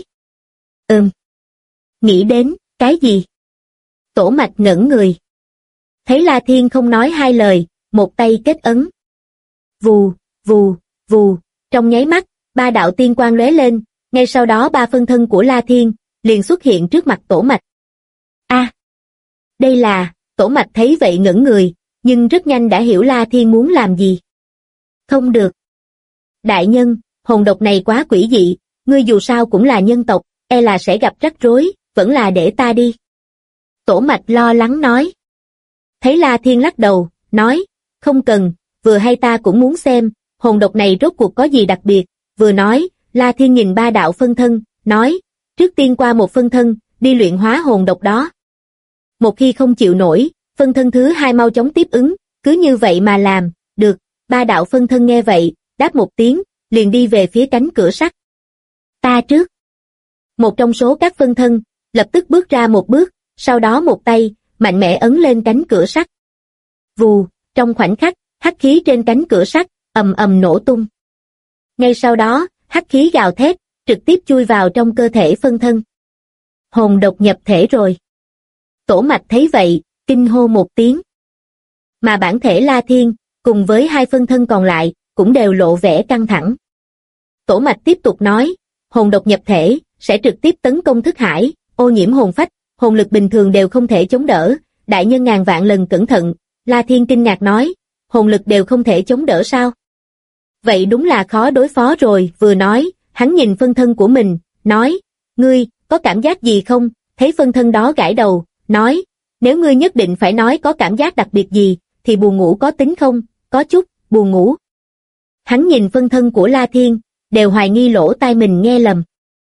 Nghĩ đến, cái gì? Tổ Mạch ngẩn người. Thấy La Thiên không nói hai lời, một tay kết ấn. Vù, vù, vù, trong nháy mắt, ba đạo tiên quang lóe lên, ngay sau đó ba phân thân của La Thiên liền xuất hiện trước mặt Tổ Mạch. Đây là, Tổ Mạch thấy vậy ngẩn người, nhưng rất nhanh đã hiểu La Thiên muốn làm gì. Không được. Đại nhân, hồn độc này quá quỷ dị, ngươi dù sao cũng là nhân tộc, e là sẽ gặp rắc rối, vẫn là để ta đi. Tổ Mạch lo lắng nói. Thấy La Thiên lắc đầu, nói, không cần, vừa hay ta cũng muốn xem, hồn độc này rốt cuộc có gì đặc biệt. Vừa nói, La Thiên nhìn ba đạo phân thân, nói, trước tiên qua một phân thân, đi luyện hóa hồn độc đó. Một khi không chịu nổi, phân thân thứ hai mau chóng tiếp ứng, cứ như vậy mà làm. Được. Ba đạo phân thân nghe vậy, đáp một tiếng, liền đi về phía cánh cửa sắt. Ta trước. Một trong số các phân thân, lập tức bước ra một bước, sau đó một tay, mạnh mẽ ấn lên cánh cửa sắt. Vù, trong khoảnh khắc, hắc khí trên cánh cửa sắt, ầm ầm nổ tung. Ngay sau đó, hắc khí gào thét, trực tiếp chui vào trong cơ thể phân thân. Hồn độc nhập thể rồi. Tổ Mạch thấy vậy, kinh hô một tiếng. Mà bản thể La Thiên, cùng với hai phân thân còn lại, cũng đều lộ vẻ căng thẳng. Tổ Mạch tiếp tục nói, hồn độc nhập thể, sẽ trực tiếp tấn công thức hải, ô nhiễm hồn phách, hồn lực bình thường đều không thể chống đỡ, đại nhân ngàn vạn lần cẩn thận. La Thiên kinh ngạc nói, hồn lực đều không thể chống đỡ sao? Vậy đúng là khó đối phó rồi. Vừa nói, hắn nhìn phân thân của mình, nói, ngươi, có cảm giác gì không? Thấy phân thân đó gãi đầu, nói, nếu ngươi nhất định phải nói có cảm giác đặc biệt gì, thì buồn ngủ có tính không? Có chút, buồn ngủ. Hắn nhìn phân thân của La Thiên, đều hoài nghi lỗ tai mình nghe lầm.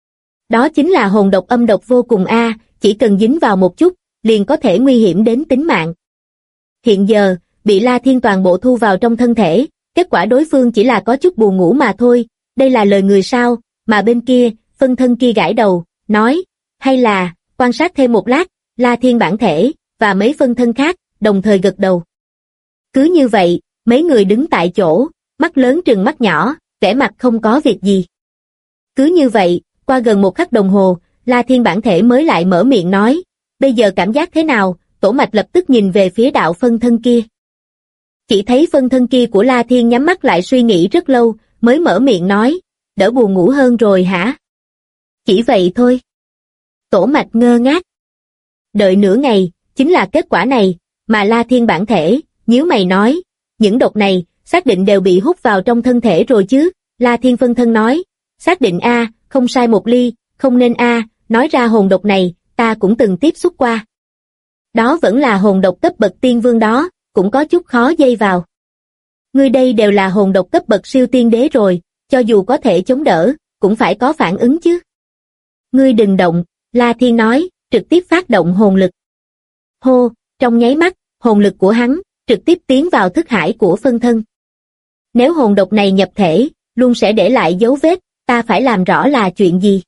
Đó chính là hồn độc âm độc vô cùng chỉ cần dính vào một chút, liền có thể nguy hiểm đến tính mạng. Hiện giờ, bị La Thiên toàn bộ thu vào trong thân thể, kết quả đối phương chỉ là có chút buồn ngủ mà thôi, đây là lời người sao? Mà bên kia, phân thân kia gãi đầu, nói, hay là, quan sát thêm một lát. La Thiên bản thể, và mấy phân thân khác, đồng thời gật đầu. Cứ như vậy, mấy người đứng tại chỗ, mắt lớn trừng mắt nhỏ, vẻ mặt không có việc gì. Cứ như vậy, qua gần một khắc đồng hồ, La Thiên bản thể mới lại mở miệng nói, bây giờ cảm giác thế nào? Tổ Mạch lập tức nhìn về phía đạo phân thân kia. Chỉ thấy phân thân kia của La Thiên nhắm mắt lại suy nghĩ rất lâu, mới mở miệng nói, đỡ buồn ngủ hơn rồi hả? Chỉ vậy thôi. Tổ Mạch ngơ ngác. Đợi nửa ngày, chính là kết quả này, mà La Thiên bản thể, nhíu mày nói, những độc này, xác định đều bị hút vào trong thân thể rồi chứ? La Thiên phân thân nói, xác định không sai một ly, không nên nói ra hồn độc này, ta cũng từng tiếp xúc qua. Đó vẫn là hồn độc cấp bậc tiên vương đó, cũng có chút khó dây vào. Ngươi đây đều là hồn độc cấp bậc siêu tiên đế rồi, cho dù có thể chống đỡ, cũng phải có phản ứng chứ. Ngươi đừng động, La Thiên nói, trực tiếp phát động hồn lực. Hô, trong nháy mắt, hồn lực của hắn, trực tiếp tiến vào thức hải của phân thân. Nếu hồn độc này nhập thể, luôn sẽ để lại dấu vết, ta phải làm rõ là chuyện gì.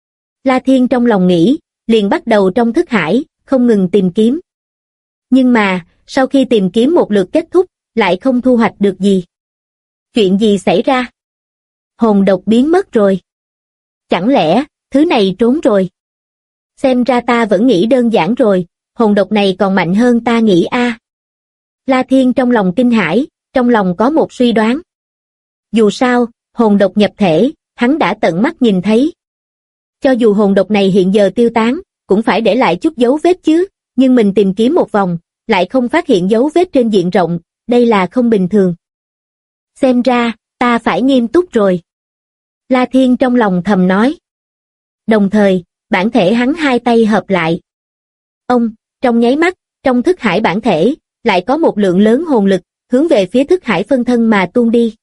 La Thiên trong lòng nghĩ, liền bắt đầu trong thức hải, không ngừng tìm kiếm. Nhưng mà, sau khi tìm kiếm một lượt kết thúc, lại không thu hoạch được gì. Chuyện gì xảy ra? Hồn độc biến mất rồi. Chẳng lẽ, thứ này trốn rồi? Xem ra ta vẫn nghĩ đơn giản rồi, hồn độc này còn mạnh hơn ta nghĩ a. La Thiên trong lòng kinh hãi, trong lòng có một suy đoán. Dù sao, hồn độc nhập thể, hắn đã tận mắt nhìn thấy. Cho dù hồn độc này hiện giờ tiêu tán, cũng phải để lại chút dấu vết chứ, nhưng mình tìm kiếm một vòng, lại không phát hiện dấu vết trên diện rộng, đây là không bình thường. Xem ra, ta phải nghiêm túc rồi. La Thiên trong lòng thầm nói. Đồng thời, bản thể hắn hai tay hợp lại. Trong nháy mắt, trong thức hải bản thể, lại có một lượng lớn hồn lực, hướng về phía thức hải phân thân mà tuôn đi.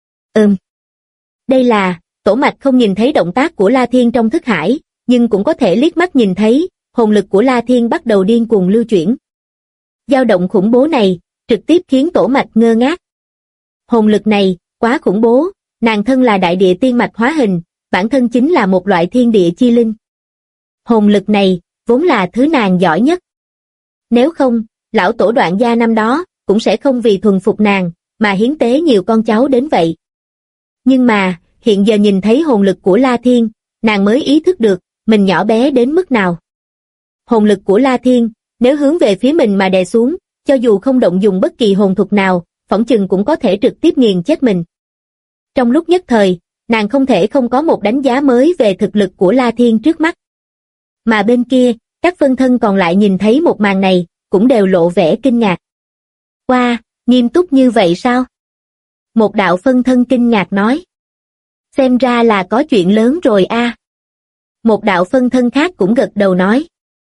Đây là, Tổ Mạch không nhìn thấy động tác của La Thiên trong thức hải, nhưng cũng có thể liếc mắt nhìn thấy, hồn lực của La Thiên bắt đầu điên cuồng lưu chuyển. Dao động khủng bố này, trực tiếp khiến Tổ Mạch ngơ ngác. Hồn lực này, quá khủng bố, nàng thân là đại địa tiên mạch hóa hình, bản thân chính là một loại thiên địa chi linh. Hồn lực này, vốn là thứ nàng giỏi nhất. Nếu không, lão tổ Đoạn Gia năm đó, cũng sẽ không vì thuần phục nàng, mà hiến tế nhiều con cháu đến vậy. Nhưng mà, hiện giờ nhìn thấy hồn lực của La Thiên, nàng mới ý thức được, mình nhỏ bé đến mức nào. Hồn lực của La Thiên, nếu hướng về phía mình mà đè xuống, cho dù không động dùng bất kỳ hồn thuật nào, phỏng chừng cũng có thể trực tiếp nghiền chết mình. Trong lúc nhất thời, nàng không thể không có một đánh giá mới về thực lực của La Thiên trước mắt. Mà bên kia, các phân thân còn lại nhìn thấy một màn này, cũng đều lộ vẻ kinh ngạc. Wow, nghiêm túc như vậy sao? Một đạo phân thân kinh ngạc nói. Xem ra là có chuyện lớn rồi a. Một đạo phân thân khác cũng gật đầu nói.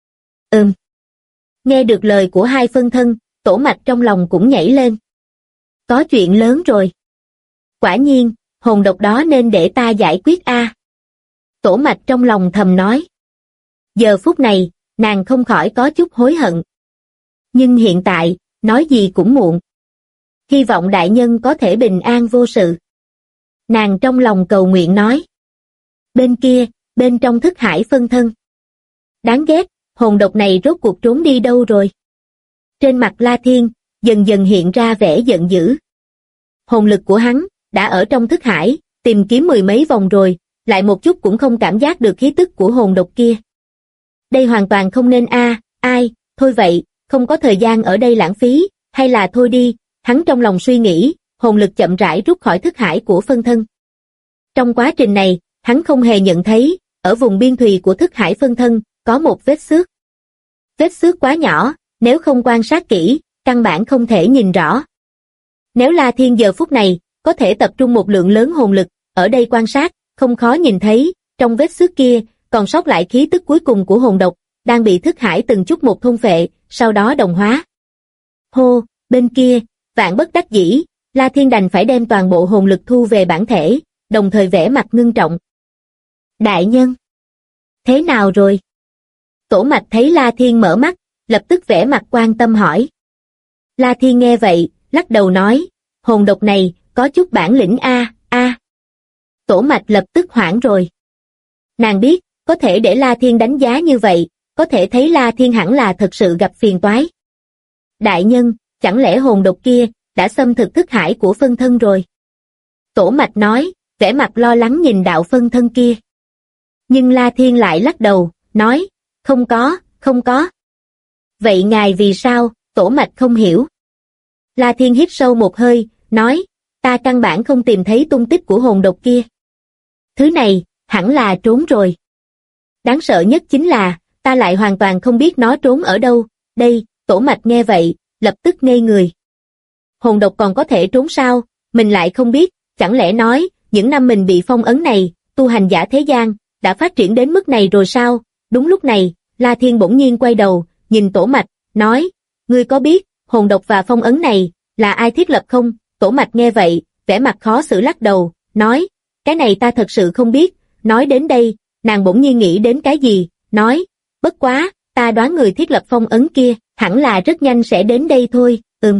Nghe được lời của hai phân thân, Tổ Mạch trong lòng cũng nhảy lên. Có chuyện lớn rồi. Quả nhiên, hồn độc đó nên để ta giải quyết a. Tổ Mạch trong lòng thầm nói. Giờ phút này, nàng không khỏi có chút hối hận. Nhưng hiện tại, nói gì cũng muộn. Hy vọng đại nhân có thể bình an vô sự. Nàng trong lòng cầu nguyện nói. Bên kia, bên trong thức hải phân thân. Đáng ghét, hồn độc này rốt cuộc trốn đi đâu rồi? Trên mặt La Thiên, dần dần hiện ra vẻ giận dữ. Hồn lực của hắn, đã ở trong thức hải, tìm kiếm mười mấy vòng rồi, lại một chút cũng không cảm giác được khí tức của hồn độc kia. Đây hoàn toàn không nên ai, thôi vậy, không có thời gian ở đây lãng phí, hay là thôi đi, hắn trong lòng suy nghĩ, hồn lực chậm rãi rút khỏi thức hải của phân thân. Trong quá trình này, hắn không hề nhận thấy, ở vùng biên thùy của thức hải phân thân, có một vết xước. Vết xước quá nhỏ, nếu không quan sát kỹ, căn bản không thể nhìn rõ. Nếu La Thiên giờ phút này, có thể tập trung một lượng lớn hồn lực, ở đây quan sát, không khó nhìn thấy, trong vết xước kia, còn sót lại khí tức cuối cùng của hồn độc, đang bị thức hải từng chút một thôn phệ, sau đó đồng hóa. Hô, bên kia, vạn bất đắc dĩ, La Thiên đành phải đem toàn bộ hồn lực thu về bản thể, đồng thời vẻ mặt ngưng trọng. Đại nhân, thế nào rồi? Tổ Mạch thấy La Thiên mở mắt, lập tức vẻ mặt quan tâm hỏi. La Thiên nghe vậy, lắc đầu nói, hồn độc này, có chút bản lĩnh a. Tổ Mạch lập tức hoảng rồi. Nàng biết, có thể để La Thiên đánh giá như vậy, có thể thấy La Thiên hẳn là thật sự gặp phiền toái. Đại nhân, chẳng lẽ hồn độc kia, đã xâm thực thức hải của phân thân rồi? Tổ Mạch nói, vẻ mặt lo lắng nhìn đạo phân thân kia. Nhưng La Thiên lại lắc đầu, nói, không có. Vậy ngài vì sao? Tổ Mạch không hiểu. La Thiên hít sâu một hơi, nói, ta căn bản không tìm thấy tung tích của hồn độc kia. Thứ này, hẳn là trốn rồi. Đáng sợ nhất chính là, ta lại hoàn toàn không biết nó trốn ở đâu. Đây, Tổ Mạch nghe vậy, lập tức ngây người. Hồn độc còn có thể trốn sao, mình lại không biết, chẳng lẽ nói, những năm mình bị phong ấn này, tu hành giả thế gian, đã phát triển đến mức này rồi sao? Đúng lúc này, La Thiên bỗng nhiên quay đầu, nhìn Tổ Mạch, nói, ngươi có biết, hồn độc và phong ấn này, là ai thiết lập không? Tổ Mạch nghe vậy, vẻ mặt khó xử lắc đầu, nói, cái này ta thật sự không biết. Nói đến đây, nàng bỗng nhiên nghĩ đến cái gì, nói, bất quá, ta đoán người thiết lập phong ấn kia, hẳn là rất nhanh sẽ đến đây thôi.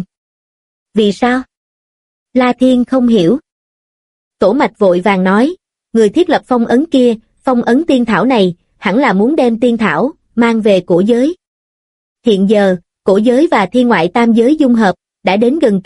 Vì sao? La Thiên không hiểu. Tổ Mạch vội vàng nói, người thiết lập phong ấn kia, phong ấn tiên thảo này, hẳn là muốn đem tiên thảo, mang về cổ giới. Hiện giờ, cổ giới và thiên ngoại tam giới dung hợp, đã đến gần kề,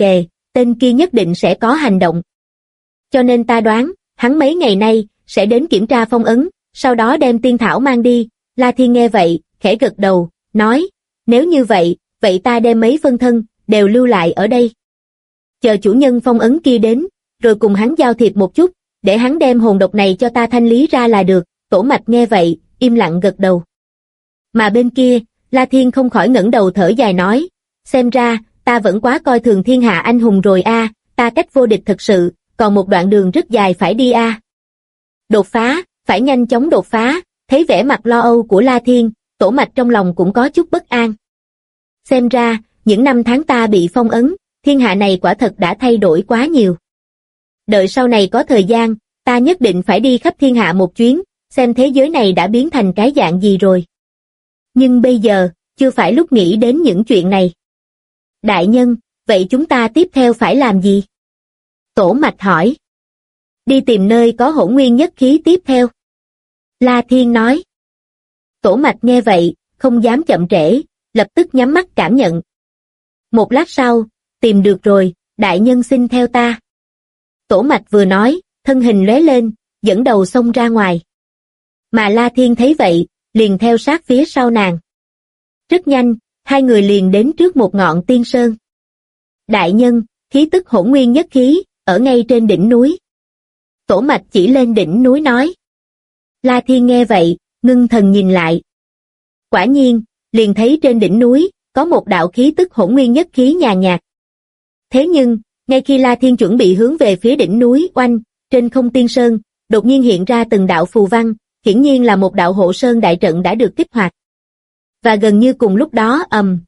tên kia nhất định sẽ có hành động. Cho nên ta đoán, hắn mấy ngày nay sẽ đến kiểm tra phong ấn, sau đó đem tiên thảo mang đi. La Thiên nghe vậy, khẽ gật đầu, nói, nếu như vậy, vậy ta đem mấy phân thân, đều lưu lại ở đây. Chờ chủ nhân phong ấn kia đến, rồi cùng hắn giao thiệp một chút, để hắn đem hồn độc này cho ta thanh lý ra là được. Tổ Mạch nghe vậy, im lặng gật đầu. Mà bên kia, La Thiên không khỏi ngẩng đầu thở dài nói, xem ra, ta vẫn quá coi thường thiên hạ anh hùng rồi a, ta cách vô địch thật sự, còn một đoạn đường rất dài phải đi a. Đột phá, phải nhanh chóng đột phá, thấy vẻ mặt lo âu của La Thiên, Tổ Mạch trong lòng cũng có chút bất an. Xem ra, những năm tháng ta bị phong ấn, thiên hạ này quả thật đã thay đổi quá nhiều. Đợi sau này có thời gian, ta nhất định phải đi khắp thiên hạ một chuyến, xem thế giới này đã biến thành cái dạng gì rồi. Nhưng bây giờ, chưa phải lúc nghĩ đến những chuyện này. Đại nhân, vậy chúng ta tiếp theo phải làm gì? Tổ Mạch hỏi. Đi tìm nơi có hỗn nguyên nhất khí tiếp theo. La Thiên nói. Tổ Mạch nghe vậy, không dám chậm trễ, lập tức nhắm mắt cảm nhận. Một lát sau, tìm được rồi, đại nhân xin theo ta. Tổ Mạch vừa nói, thân hình lóe lên, dẫn đầu xông ra ngoài. Mà La Thiên thấy vậy, liền theo sát phía sau nàng. Rất nhanh, hai người liền đến trước một ngọn tiên sơn. Đại nhân, khí tức hỗn nguyên nhất khí, ở ngay trên đỉnh núi. Tổ Mạch chỉ lên đỉnh núi nói. La Thiên nghe vậy, ngưng thần nhìn lại. Quả nhiên, liền thấy trên đỉnh núi, có một đạo khí tức hỗn nguyên nhất khí nhàn nhạt. Thế nhưng, ngay khi La Thiên chuẩn bị hướng về phía đỉnh núi oanh, trên không tiên sơn, đột nhiên hiện ra từng đạo phù văn, hiển nhiên là một đạo hộ sơn đại trận đã được kích hoạt. Và gần như cùng lúc đó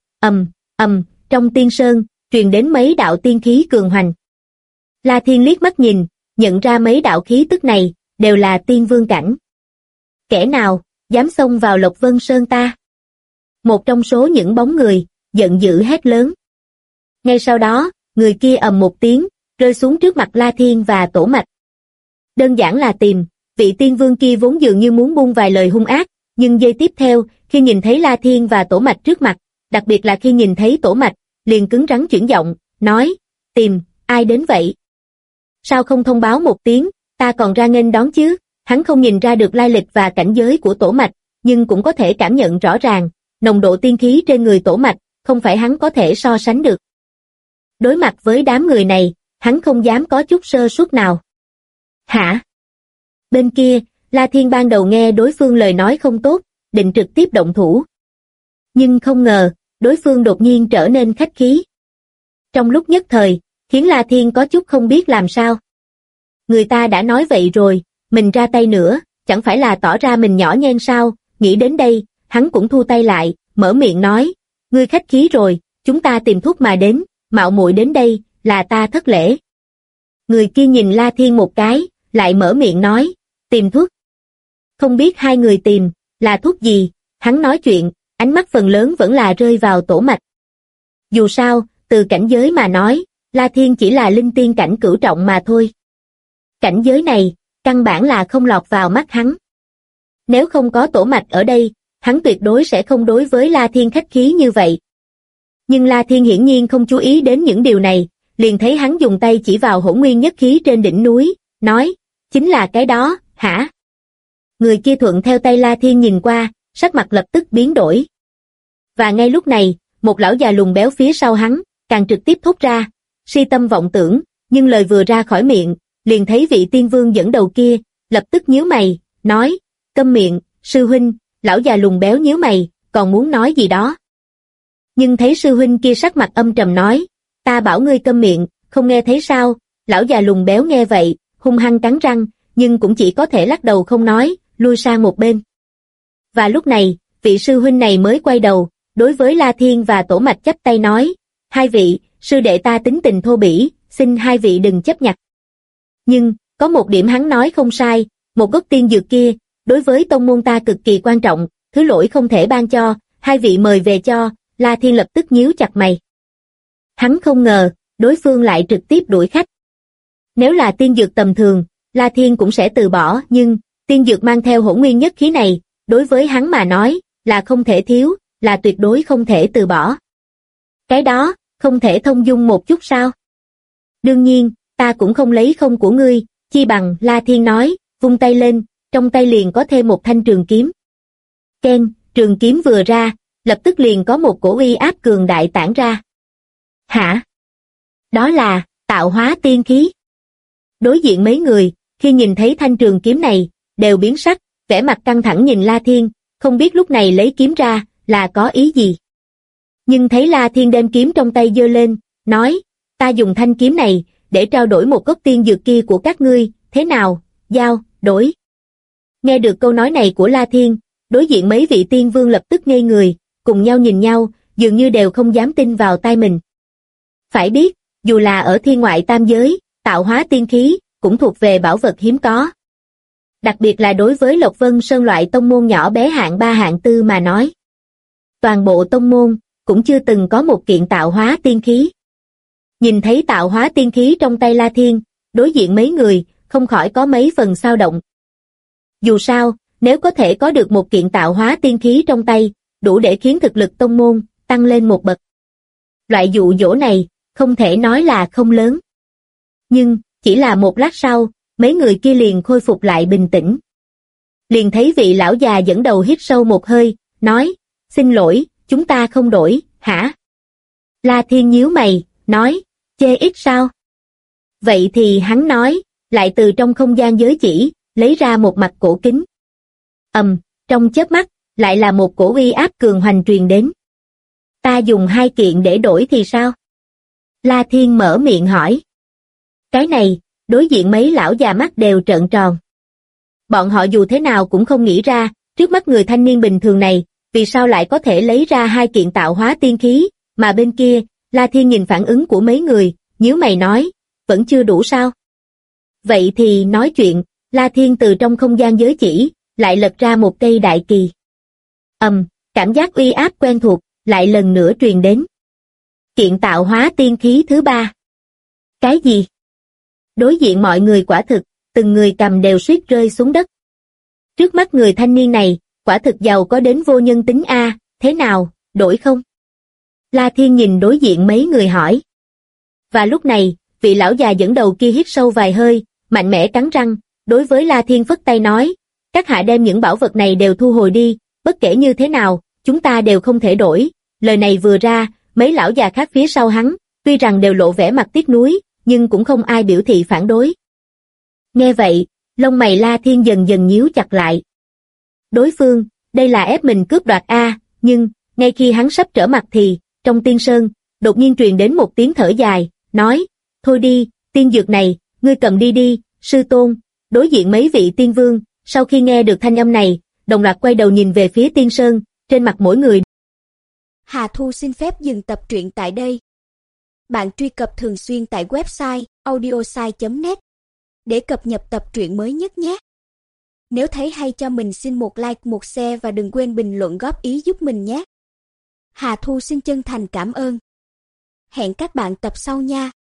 trong tiên sơn, truyền đến mấy đạo tiên khí cường hoành. La Thiên liếc mắt nhìn, nhận ra mấy đạo khí tức này, đều là tiên vương cảnh. Kẻ nào, dám xông vào Lộc Vân Sơn ta? Một trong số những bóng người, giận dữ hét lớn. Ngay sau đó, người kia ầm một tiếng, rơi xuống trước mặt La Thiên và Tổ Mạch. Đơn giản là tìm, vị tiên vương kia vốn dường như muốn buông vài lời hung ác, nhưng giây tiếp theo, khi nhìn thấy La Thiên và Tổ Mạch trước mặt, đặc biệt là khi nhìn thấy Tổ Mạch, liền cứng rắn chuyển giọng, nói, tìm, ai đến vậy? Sao không thông báo một tiếng, ta còn ra nghênh đón chứ? Hắn không nhìn ra được lai lịch và cảnh giới của Tổ Mạch, nhưng cũng có thể cảm nhận rõ ràng, nồng độ tiên khí trên người Tổ Mạch, không phải hắn có thể so sánh được. Đối mặt với đám người này, hắn không dám có chút sơ suất nào. Hả? Bên kia, La Thiên ban đầu nghe đối phương lời nói không tốt, định trực tiếp động thủ. Nhưng không ngờ, đối phương đột nhiên trở nên khách khí. Trong lúc nhất thời, khiến La Thiên có chút không biết làm sao. Người ta đã nói vậy rồi, mình ra tay nữa, chẳng phải là tỏ ra mình nhỏ nhen sao? Nghĩ đến đây, hắn cũng thu tay lại, mở miệng nói, ngươi khách khí rồi, chúng ta tìm thuốc mà đến, mạo muội đến đây, là ta thất lễ. Người kia nhìn La Thiên một cái, lại mở miệng nói, tìm thuốc. Không biết hai người tìm, là thuốc gì? Hắn nói chuyện, ánh mắt phần lớn vẫn là rơi vào Tổ Mạch. Dù sao, từ cảnh giới mà nói, La Thiên chỉ là linh tiên cảnh cửu trọng mà thôi. Cảnh giới này, căn bản là không lọt vào mắt hắn. Nếu không có Tổ Mạch ở đây, hắn tuyệt đối sẽ không đối với La Thiên khách khí như vậy. Nhưng La Thiên hiển nhiên không chú ý đến những điều này, liền thấy hắn dùng tay chỉ vào hỗn nguyên nhất khí trên đỉnh núi, nói, chính là cái đó, hả? Người kia thuận theo tay La Thiên nhìn qua, sắc mặt lập tức biến đổi. Và ngay lúc này, một lão già lùn béo phía sau hắn, càng trực tiếp thốt ra, si tâm vọng tưởng, nhưng lời vừa ra khỏi miệng, liền thấy vị tiên vương dẫn đầu kia, lập tức nhíu mày, nói, câm miệng, sư huynh. Lão già lùn béo nhíu mày, còn muốn nói gì đó. Nhưng thấy sư huynh kia sắc mặt âm trầm nói, ta bảo ngươi câm miệng, không nghe thấy sao? Lão già lùn béo nghe vậy, hung hăng cắn răng, nhưng cũng chỉ có thể lắc đầu không nói, lui sang một bên. Và lúc này, vị sư huynh này mới quay đầu, đối với La Thiên và Tổ Mạch chắp tay nói, hai vị, sư đệ ta tính tình thô bỉ, xin hai vị đừng chấp nhặt. Nhưng, có một điểm hắn nói không sai, một gốc tiên dược kia, đối với tông môn ta cực kỳ quan trọng, thứ lỗi không thể ban cho, hai vị mời về cho. La Thiên lập tức nhíu chặt mày. Hắn không ngờ, đối phương lại trực tiếp đuổi khách. Nếu là tiên dược tầm thường, La Thiên cũng sẽ từ bỏ, nhưng tiên dược mang theo hỗn nguyên nhất khí này, đối với hắn mà nói, là không thể thiếu, là tuyệt đối không thể từ bỏ. Cái đó, không thể thông dung một chút sao? Đương nhiên, ta cũng không lấy không của ngươi, chi bằng, La Thiên nói, vung tay lên, trong tay liền có thêm một thanh trường kiếm. Keng, trường kiếm vừa ra, lập tức liền có một cổ uy áp cường đại tản ra. Hả? Đó là, tạo hóa tiên khí. Đối diện mấy người, khi nhìn thấy thanh trường kiếm này, đều biến sắc, vẻ mặt căng thẳng nhìn La Thiên, không biết lúc này lấy kiếm ra, là có ý gì. Nhưng thấy La Thiên đem kiếm trong tay giơ lên, nói, ta dùng thanh kiếm này, để trao đổi một gốc tiên dược kia của các ngươi, thế nào, giao, đổi. Nghe được câu nói này của La Thiên, đối diện mấy vị tiên vương lập tức ngây người, cùng nhau nhìn nhau, dường như đều không dám tin vào tai mình. Phải biết, dù là ở thiên ngoại tam giới, tạo hóa tiên khí, cũng thuộc về bảo vật hiếm có. Đặc biệt là đối với Lộc Vân Sơn loại tông môn nhỏ bé hạng 3 hạng 4 mà nói. Toàn bộ tông môn, cũng chưa từng có một kiện tạo hóa tiên khí. Nhìn thấy tạo hóa tiên khí trong tay La Thiên, đối diện mấy người, không khỏi có mấy phần xao động. Dù sao, nếu có thể có được một kiện tạo hóa tiên khí trong tay, đủ để khiến thực lực tông môn tăng lên một bậc. Loại dụ dỗ này, không thể nói là không lớn. Nhưng, chỉ là một lát sau, mấy người kia liền khôi phục lại bình tĩnh. Liền thấy vị lão già dẫn đầu hít sâu một hơi, nói, xin lỗi, chúng ta không đổi, hả? La Thiên nhíu mày, nói, chê ít sao? Vậy thì hắn nói, lại từ trong không gian giới chỉ, lấy ra một mặt cổ kính. Trong chớp mắt, lại là một cổ uy áp cường hoành truyền đến. Ta dùng 2 kiện để đổi thì sao? La Thiên mở miệng hỏi. Cái này, đối diện mấy lão già mắt đều trợn tròn. Bọn họ dù thế nào cũng không nghĩ ra, trước mắt người thanh niên bình thường này, vì sao lại có thể lấy ra 2 kiện tạo hóa tiên khí, mà bên kia, La Thiên nhìn phản ứng của mấy người, nhíu mày nói, vẫn chưa đủ sao? Vậy thì nói chuyện, La Thiên từ trong không gian giới chỉ, lại lật ra một cây đại kỳ. Cảm giác uy áp quen thuộc, lại lần nữa truyền đến. Kiện tạo hóa tiên khí thứ 3. Cái gì? Đối diện mọi người quả thực, từng người cầm đều suýt rơi xuống đất. Trước mắt người thanh niên này, quả thực giàu có đến vô nhân tính a, thế nào, đổi không? La Thiên nhìn đối diện mấy người hỏi. Và lúc này, vị lão già dẫn đầu kia hít sâu vài hơi, mạnh mẽ cắn răng, đối với La Thiên phất tay nói, các hạ đem những bảo vật này đều thu hồi đi, bất kể như thế nào, chúng ta đều không thể đổi. Lời này vừa ra, mấy lão già khác phía sau hắn, tuy rằng đều lộ vẻ mặt tiếc nuối, nhưng cũng không ai biểu thị phản đối. Nghe vậy, lông mày La Thiên dần dần nhíu chặt lại. Đối phương, đây là ép mình cướp đoạt a, nhưng, ngay khi hắn sắp trở mặt thì, trong tiên sơn, đột nhiên truyền đến một tiếng thở dài, nói, thôi đi, tiên dược này, ngươi cầm đi đi, sư tôn. Đối diện mấy vị tiên vương, sau khi nghe được thanh âm này, đồng loạt quay đầu nhìn về phía tiên sơn, trên mặt mỗi người. Hà Thu xin phép dừng tập truyện tại đây. Bạn truy cập thường xuyên tại website audiosai.net để cập nhật tập truyện mới nhất nhé. Nếu thấy hay cho mình xin một like, một share và đừng quên bình luận góp ý giúp mình nhé. Hà Thu xin chân thành cảm ơn. Hẹn các bạn tập sau nha.